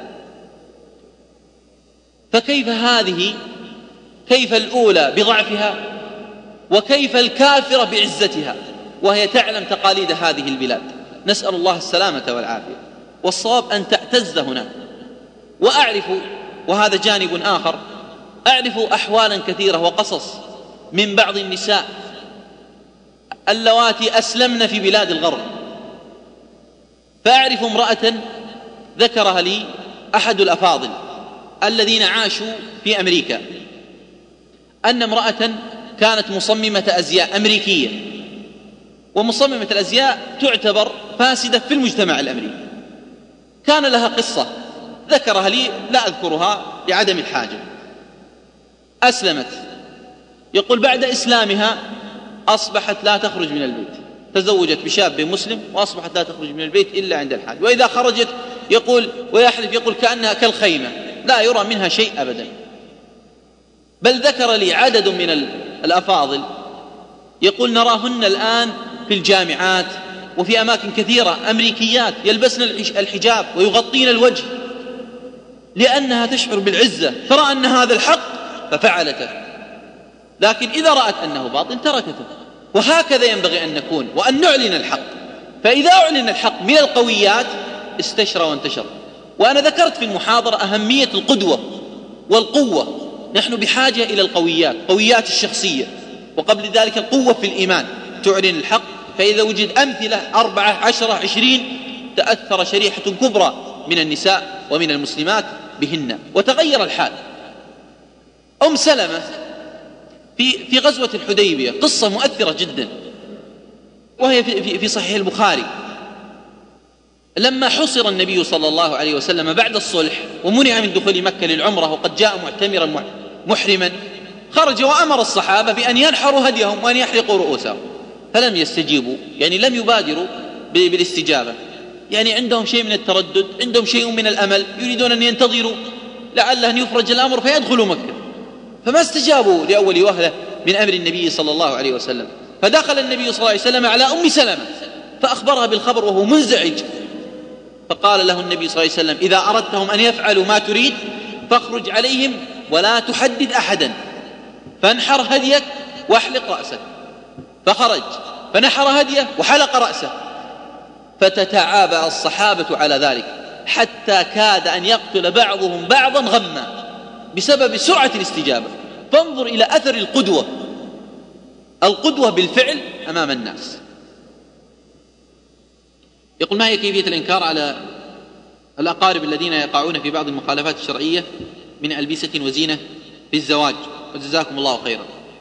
فكيف هذه؟ كيف الأولى بضعفها وكيف الكافرة بعزتها وهي تعلم تقاليد هذه البلاد؟ نسأل الله السلامة والعافية. والصواب أن تعتز هناك. وأعرف، وهذا جانب آخر، أعرف أحوالا كثيرة وقصص من بعض النساء اللواتي أسلمن في بلاد الغرب. فأعرف امرأة ذكرها لي أحد الأفاضل الذين عاشوا في أمريكا، أن امرأة كانت مصممة أزياء أمريكية، ومصممة الأزياء تعتبر فاسدة في المجتمع الأمريكي. كان لها قصة ذكرها لي لا أذكرها لعدم الحاجة. أسلمت، يقول بعد إسلامها أصبحت لا تخرج من البيت، تزوجت بشاب مسلم وأصبحت لا تخرج من البيت إلا عند الحاجة، وإذا خرجت يقول ويحلف يقول كأنها كالخيمة لا يرى منها شيء أبدا. بل ذكر لي عدد من الأفاضل يقول نراهن الآن في الجامعات وفي أماكن كثيرة أمريكيات يلبسن الحجاب ويغطين الوجه لأنها تشعر بالعزة، ترى أن هذا الحق ففعلته، لكن إذا رأت أنه باطل تركته. وهكذا ينبغي أن نكون وأن نعلن الحق. فإذا أعلن الحق من القويات استشرى وانتشر. وأنا ذكرت في المحاضرة أهمية القدوة والقوة. نحن بحاجة إلى القويات، قويات الشخصية، وقبل ذلك القوة في الإيمان تعلن الحق. فإذا وجد أمثلة 4 10 20 تأثر شريحة كبرى من النساء ومن المسلمات بهن وتغير الحال. أم سلمة في غزوة الحديبية قصة مؤثرة جدا، وهي في صحيح البخاري. لما حصر النبي صلى الله عليه وسلم بعد الصلح ومنع من دخول مكة للعمرة وقد جاء معتمرا محرما، خرج وأمر الصحابة بأن ينحروا هديهم وأن يحرقوا رؤوسهم، فلم يستجيبوا، يعني لم يبادروا بالاستجابة، يعني عندهم شيء من التردد، عندهم شيء من الأمل، يريدون أن ينتظروا لعله أن يفرج الأمر فيدخلوا مكة. فما استجابوا لأول وهلة من أمر النبي صلى الله عليه وسلم. فدخل النبي صلى الله عليه وسلم على أم سلمة فأخبرها بالخبر وهو منزعج، فقال له النبي صلى الله عليه وسلم إذا أردتهم أن يفعلوا ما تريد فاخرج عليهم ولا تحدد أحدا، فانحر هديك واحلق رأسك. فخرج فنحر هديه وحلق رأسه، فتتعابى الصحابة على ذلك حتى كاد أن يقتل بعضهم بعضا غما بسبب سرعة الاستجابة. فانظر إلى أثر القدوة بالفعل أمام الناس. يقول ما هي كيفية الإنكار على الأقارب الذين يقعون في بعض المخالفات الشرعية من ألبسة وزينة في الزواج؟ وجزاكم الله خيرا.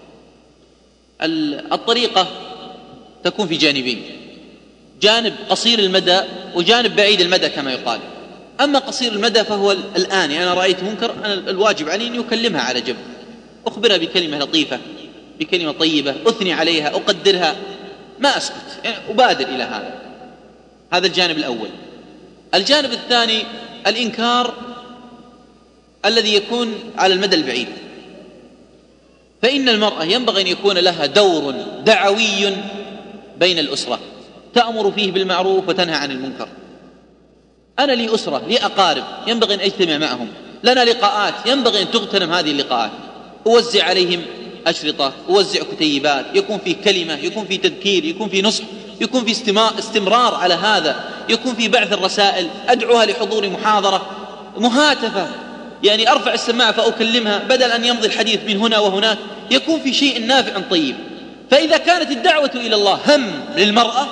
الطريقة تكون في جانبين، جانب قصير المدى وجانب بعيد المدى كما يقال. أما قصير المدى فهو الآن، أنا رأيت منكر، أنا الواجب علي أن يكلمها على جنب، أخبرها بكلمة لطيفة، بكلمة طيبة، أثني عليها، أقدرها، ما أسكت، يعني أبادر إلى هذا الجانب الأول. الجانب الثاني الإنكار الذي يكون على المدى البعيد. فإن المرأة ينبغي أن يكون لها دور دعوي بين الأسرة تأمر فيه بالمعروف وتنهى عن المنكر. أنا لي أسرة، لي أقارب، ينبغي أن أجتمع معهم، لنا لقاءات ينبغي أن تغتنم هذه اللقاءات، أوزع عليهم أشرطة، أوزع كتيبات، يكون فيه كلمة، يكون فيه تذكير، يكون فيه نصح، يكون فيه استمرار على هذا، يكون فيه بعث الرسائل، أدعوها لحضور محاضرة، مهاتفة، يعني أرفع السماعة فأكلمها بدل أن يمضي الحديث من هنا وهناك، يكون في شيء نافع طيب. فإذا كانت الدعوة إلى الله هم للمرأة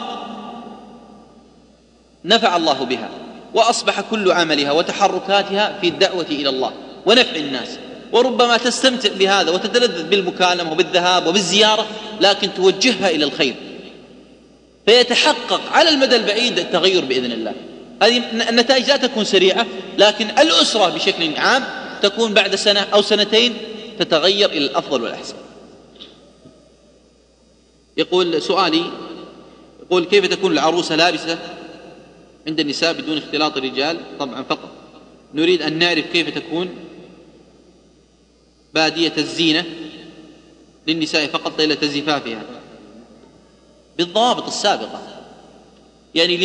نفع الله بها، وأصبح كل عملها وتحركاتها في الدعوة إلى الله ونفع الناس. وربما تستمتع بهذا وتتلذذ بالمكالمة وبالذهاب وبالزيارة، لكن توجهها إلى الخير، فيتحقق على المدى البعيد التغير بإذن الله. هذه النتائج لا تكون سريعة، لكن الأسرة بشكل عام تكون بعد سنة أو سنتين تتغير إلى الأفضل والأحسن. يقول سؤالي: يقول: كيف تكون العروسة لابسة عند النساء بدون اختلاط الرجال؟ طبعا فقط نريد أن نعرف كيف تكون بادية الزينة للنساء فقط ليلة زفافها بالضوابط السابقة. يعني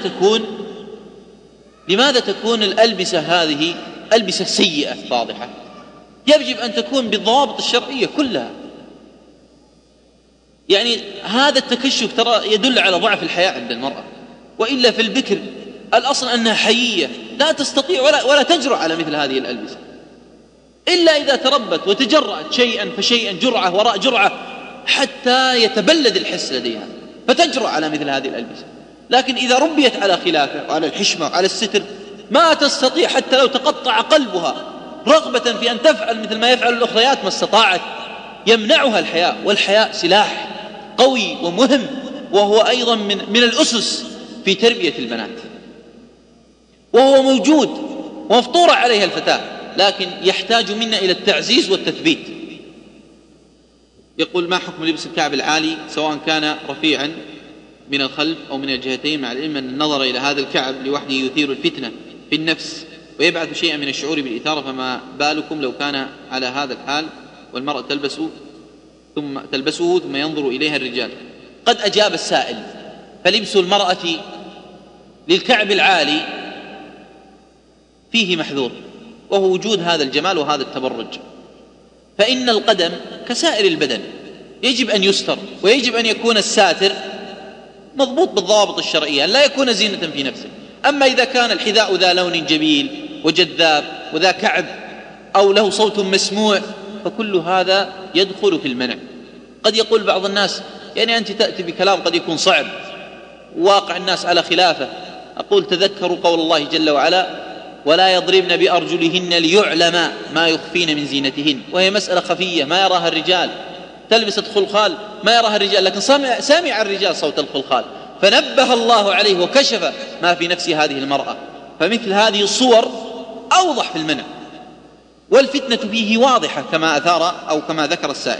لماذا تكون الألبسة هذه ألبسة سيئة فاضحة؟ يجب أن تكون بالضوابط الشرعية كلها. يعني هذا التكشف ترى يدل على ضعف الحياء عند المرأة، وإلا في البكر الأصل أنها حيية لا تستطيع ولا تجرؤ على مثل هذه الألبسة، إلا إذا تربت وتجرأت شيئا فشيئا، جرعة وراء جرعة، حتى يتبلد الحس لديها فتجرؤ على مثل هذه الألبسة. لكن إذا ربيت على خلافه وعلى الحشمة وعلى الستر ما تستطيع، حتى لو تقطع قلبها رغبة في أن تفعل مثل ما يفعل الأخريات ما استطاعت. يمنعها الحياء، والحياء سلاح قوي ومهم، وهو أيضا من الأسس في تربية البنات، وهو موجود ومفطورة عليها الفتاة، لكن يحتاج منا إلى التعزيز والتثبيت. يقول: ما حكم لبس الكعب العالي سواء كان رفيعا من الخلف أو من الجهتين، مع العلم أن النظر إلى هذا الكعب لوحده يثير الفتنة في النفس ويبعث شيئا من الشعور بالإثارة، فما بالكم لو كان على هذا الحال والمرأة تلبسه ثم ينظر إليها الرجال؟ قد أجاب السائل. فلبس المرأة للكعب العالي فيه محذور، وهو وجود هذا الجمال وهذا التبرج. فإن القدم كسائر البدن يجب أن يستر، ويجب أن يكون الساتر مضبوط بالضوابط الشرعية، أن لا يكون زينة في نفسه. أما إذا كان الحذاء ذا لون جميل وجذاب وذا كعب أو له صوت مسموع فكل هذا يدخل في المنع. قد يقول بعض الناس: يعني أنت تأتي بكلام قد يكون صعب، واقع الناس على خلافه. أقول: تذكروا قول الله جل وعلا: ولا يضربن بأرجلهن ليعلم ما يخفين من زينتهن، وهي مسألة خفية ما يراها الرجال. تلبست خلخال ما يراها الرجال، لكن سمع الرجال صوت الخلخال، فنبه الله عليه وكشف ما في نفس هذه المرأة. فمثل هذه الصور أوضح في المنع، والفتنة فيه واضحة كما أثار أو كما ذكر السائل.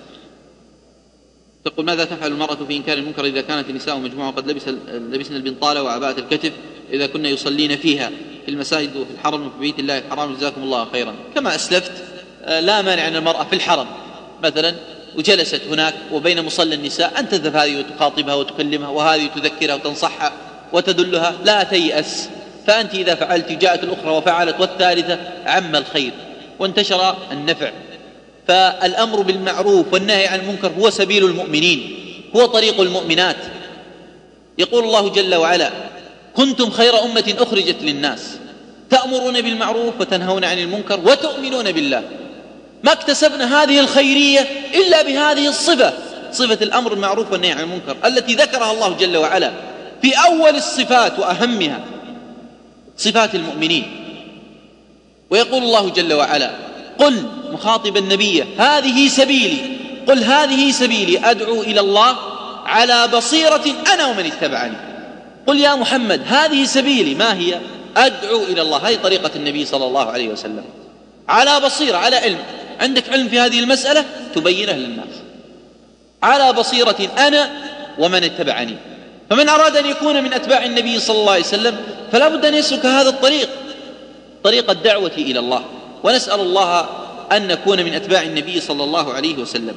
تقول: ماذا تفعل المرأة في إنكار المنكر إذا كانت النساء مجموعة قد لبسن البنطالة وعباءة الكتف إذا كنا يصلين فيها في المساجد وفي الحرم وفي بيت الله الحرام؟ جزاكم الله خيرا. كما أسلفت لا مانع أن المرأة في الحرم مثلا وجلست هناك وبين مصلى النساء أن تذهب هذه وتخاطبها وتكلمها، وهذه تذكرها وتنصحها وتدلها، لا تيأس. فأنت إذا فعلت جاءت الأخرى وفعلت والثالثة عم الخير وانتشر النفع. فالأمر بالمعروف والنهي عن المنكر هو سبيل المؤمنين، هو طريق المؤمنات. يقول الله جل وعلا: كنتم خير أمة أخرجت للناس تأمرون بالمعروف وتنهون عن المنكر وتؤمنون بالله. ما اكتسبنا هذه الخيرية إلا بهذه الصفة، صفة الأمر بالمعروف والنهي عن المنكر التي ذكرها الله جل وعلا في أول الصفات وأهمها صفات المؤمنين. ويقول الله جل وعلا: قل مخاطبا النبي: هذه سبيلي، قل هذه سبيلي أدعو إلى الله على بصيرة أنا ومن اتبعني. قل يا محمد هذه سبيلي، ما هي؟ أدعو إلى الله. هذه طريقة النبي صلى الله عليه وسلم، على بصيرة، على علم. عندك علم في هذه المسألة تبينه للناس، على بصيرة أنا ومن اتبعني. فمن أراد أن يكون من أتباع النبي صلى الله عليه وسلم فلا بد أن يسلك هذا الطريق، طريق الدعوة إلى الله. ونسأل الله أن نكون من أتباع النبي صلى الله عليه وسلم.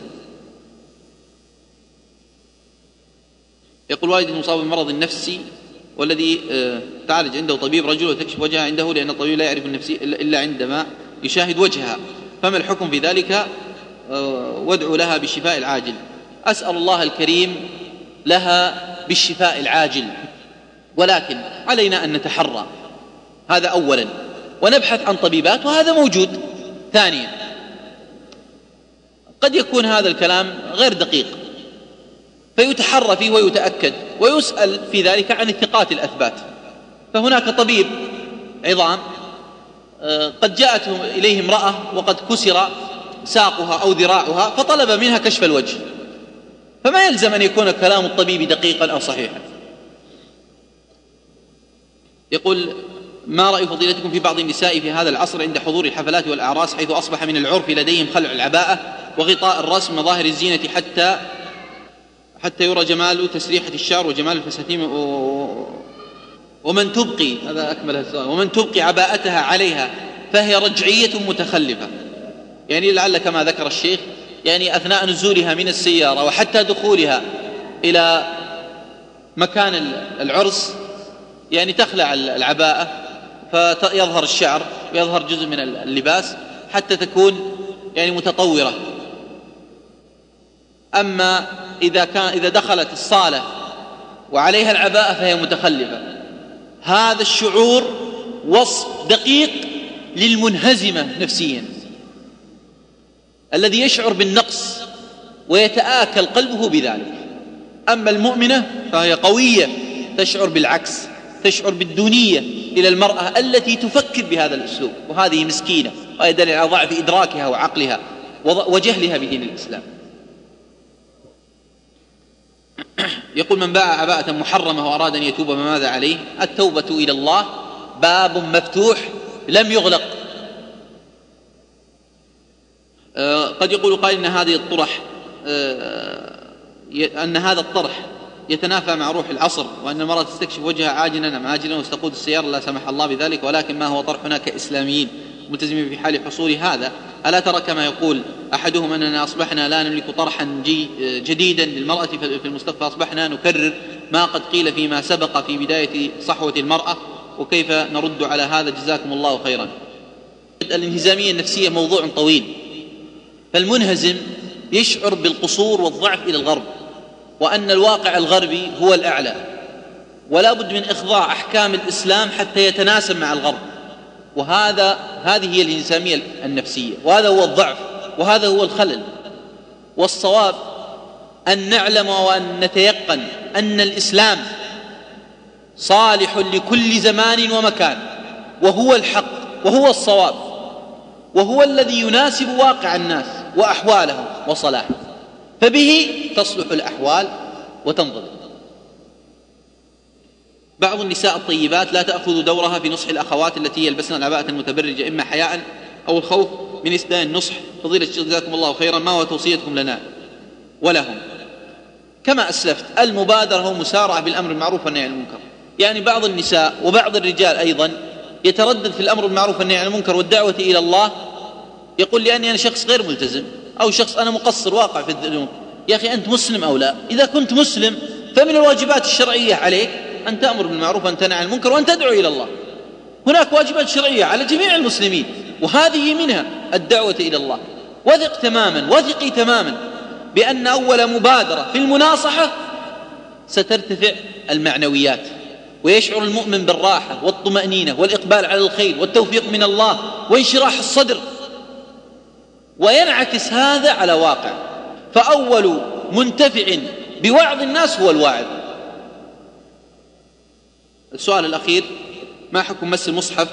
يقول: والدي مصاب بمرض النفسي والذي تعالج عنده طبيب رجل وتكشف وجهها عنده، لأن الطبيب لا يعرف النفسي إلا عندما يشاهد وجهها، فما الحكم في ذلك؟ وادعو لها بالشفاء العاجل. أسأل الله الكريم لها بالشفاء العاجل، ولكن علينا أن نتحرى، هذا أولا، ونبحث عن طبيبات، وهذا موجود. ثانيا، قد يكون هذا الكلام غير دقيق فيتحرى فيه ويتأكد ويسأل في ذلك عن الثقات الأثبات. فهناك طبيب عظام قد جاءت إليه امرأة وقد كسر ساقها أو ذراعها فطلب منها كشف الوجه، فما يلزم أن يكون كلام الطبيب دقيقا أو صحيحا. يقول: ما رأي فضيلتكم في بعض النساء في هذا العصر عند حضور الحفلات والأعراس، حيث أصبح من العرف لديهم خلع العباءة وغطاء الرأس، مظاهر الزينة، حتى حتى يرى جمال تسريحة الشعر وجمال الفساتين. ومن تبقي، هذا أكمل السؤال، ومن تبقي عباءتها عليها فهي رجعية متخلفة. يعني لعل كما ذكر الشيخ يعني أثناء نزولها من السيارة وحتى دخولها إلى مكان العرس يعني تخلع العباءة فيظهر الشعر ويظهر جزء من اللباس حتى تكون يعني متطورة. أما إذا دخلت الصالة وعليها العباءة فهي متخلفة. هذا الشعور وصف دقيق للمنهزمة نفسيا الذي يشعر بالنقص ويتآكل قلبه بذلك. أما المؤمنة فهي قوية، تشعر بالعكس، تشعر بالدونية إلى المرأة التي تفكر بهذا الأسلوب، وهذه مسكينة وهي دليل على ضعف إدراكها وعقلها وجهلها بدين الإسلام. يقول: من باع عباءة محرمة وأراد أن يتوب فماذا عليه؟ التوبة إلى الله باب مفتوح لم يغلق. قد يقول قائل أن هذا الطرح يتنافى مع روح العصر، وأن المرأة تستكشف وجهها عاجلا أم آجلا وستقود السيارة، لا سمح الله بذلك، ولكن ما هو طرحنا كإسلاميين ملتزمين في حال حصول هذا؟ ألا ترى كما يقول أحدهم أننا أصبحنا لا نملك طرحا جديدا للمرأة في المستقبل، أصبحنا نكرر ما قد قيل فيما سبق في بداية صحوة المرأة، وكيف نرد على هذا؟ جزاكم الله خيرا. الانهزامية النفسية موضوع طويل، فالمنهزم يشعر بالقصور والضعف إلى الغرب، وأن الواقع الغربي هو الأعلى، ولا بد من إخضاع أحكام الإسلام حتى يتناسب مع الغرب. هذه هي الانهزامية النفسية، وهذا هو الضعف، وهذا هو الخلل. والصواب أن نعلم وأن نتيقن أن الإسلام صالح لكل زمان ومكان، وهو الحق وهو الصواب، وهو الذي يناسب واقع الناس وأحوالهم وصلاحهم، فبه تصلح الأحوال وتنضبط. بعض النساء الطيبات لا تأخذ دورها في نصح الأخوات التي يلبسن العباءة المتبرجة إما حياء أو الخوف من إسداء النصح. فضيلة الشيخ جزاكم الله خيرا، ما هو توصيتكم لنا ولهم؟ كما أسلفت، المبادرة ومسارعة بالأمر المعروف والنهي عن المنكر. يعني بعض النساء وبعض الرجال أيضا يتردد في الأمر بالمعروف والنهي عن المنكر والدعوة إلى الله، يقول لأني أنا شخص غير ملتزم، أو شخص أنا مقصر واقع في الذنوب. يا أخي أنت مسلم أو لا؟ إذا كنت مسلم فمن الواجبات الشرعية عليك أن تأمر بالمعروف وأن تنهى عن المنكر وأن تدعو إلى الله. هناك واجبات شرعية على جميع المسلمين، وهذه منها الدعوة إلى الله. وثقي تماما بأن أول مبادرة في المناصحة سترتفع المعنويات، ويشعر المؤمن بالراحة والطمأنينة والإقبال على الخير والتوفيق من الله وانشراح الصدر، وينعكس هذا على واقع. فأول منتفع بوعظ الناس هو الواعظ. السؤال الأخير: ما حكم مس المصحف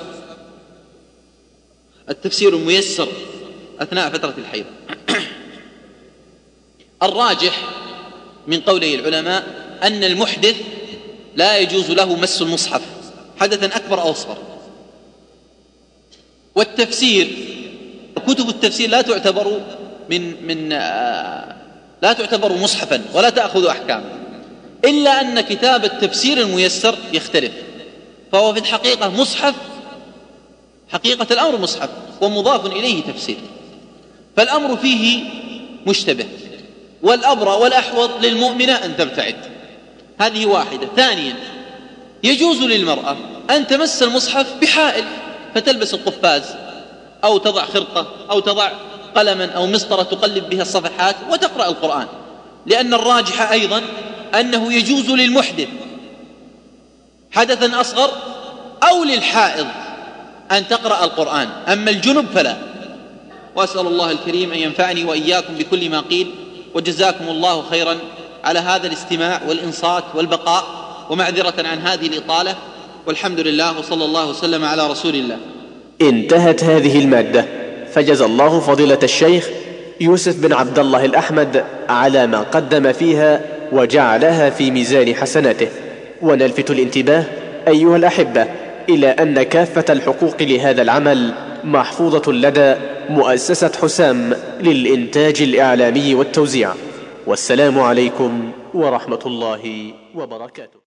التفسير الميسر أثناء فترة الحيض؟ الراجح من قولي العلماء أن المحدث لا يجوز له مس المصحف حدثا أكبر أو أصغر. والتفسير، كتب التفسير لا تعتبر مصحفا ولا تأخذ أحكام، إلا أن كتاب التفسير الميسر يختلف، فهو في الحقيقة مصحف، حقيقة الأمر مصحف ومضاف إليه تفسير، فالأمر فيه مشتبه، والأبرى والأحوط للمؤمنة أن تبتعد. هذه واحدة. ثانيا، يجوز للمرأة أن تمس المصحف بحائل، فتلبس القفاز أو تضع خرقة أو تضع قلما أو مسطرة تقلب بها الصفحات وتقرأ القرآن، لأن الراجح أيضا أنه يجوز للمحدث حدثا أصغر أو للحائض أن تقرأ القرآن، أما الجنب فلا. وأسأل الله الكريم أن ينفعني وإياكم بكل ما قيل، وجزاكم الله خيرا على هذا الاستماع والإنصات والبقاء، ومعذرة عن هذه الإطالة، والحمد لله وصلى الله وسلم على رسول الله. انتهت هذه المادة، فجزى الله فضيلة الشيخ يوسف بن عبد الله الأحمد على ما قدم فيها وجعلها في ميزان حسناته. ونلفت الانتباه أيها الأحبة إلى أن كافة الحقوق لهذا العمل محفوظة لدى مؤسسة حسام للإنتاج الإعلامي والتوزيع. والسلام عليكم ورحمة الله وبركاته.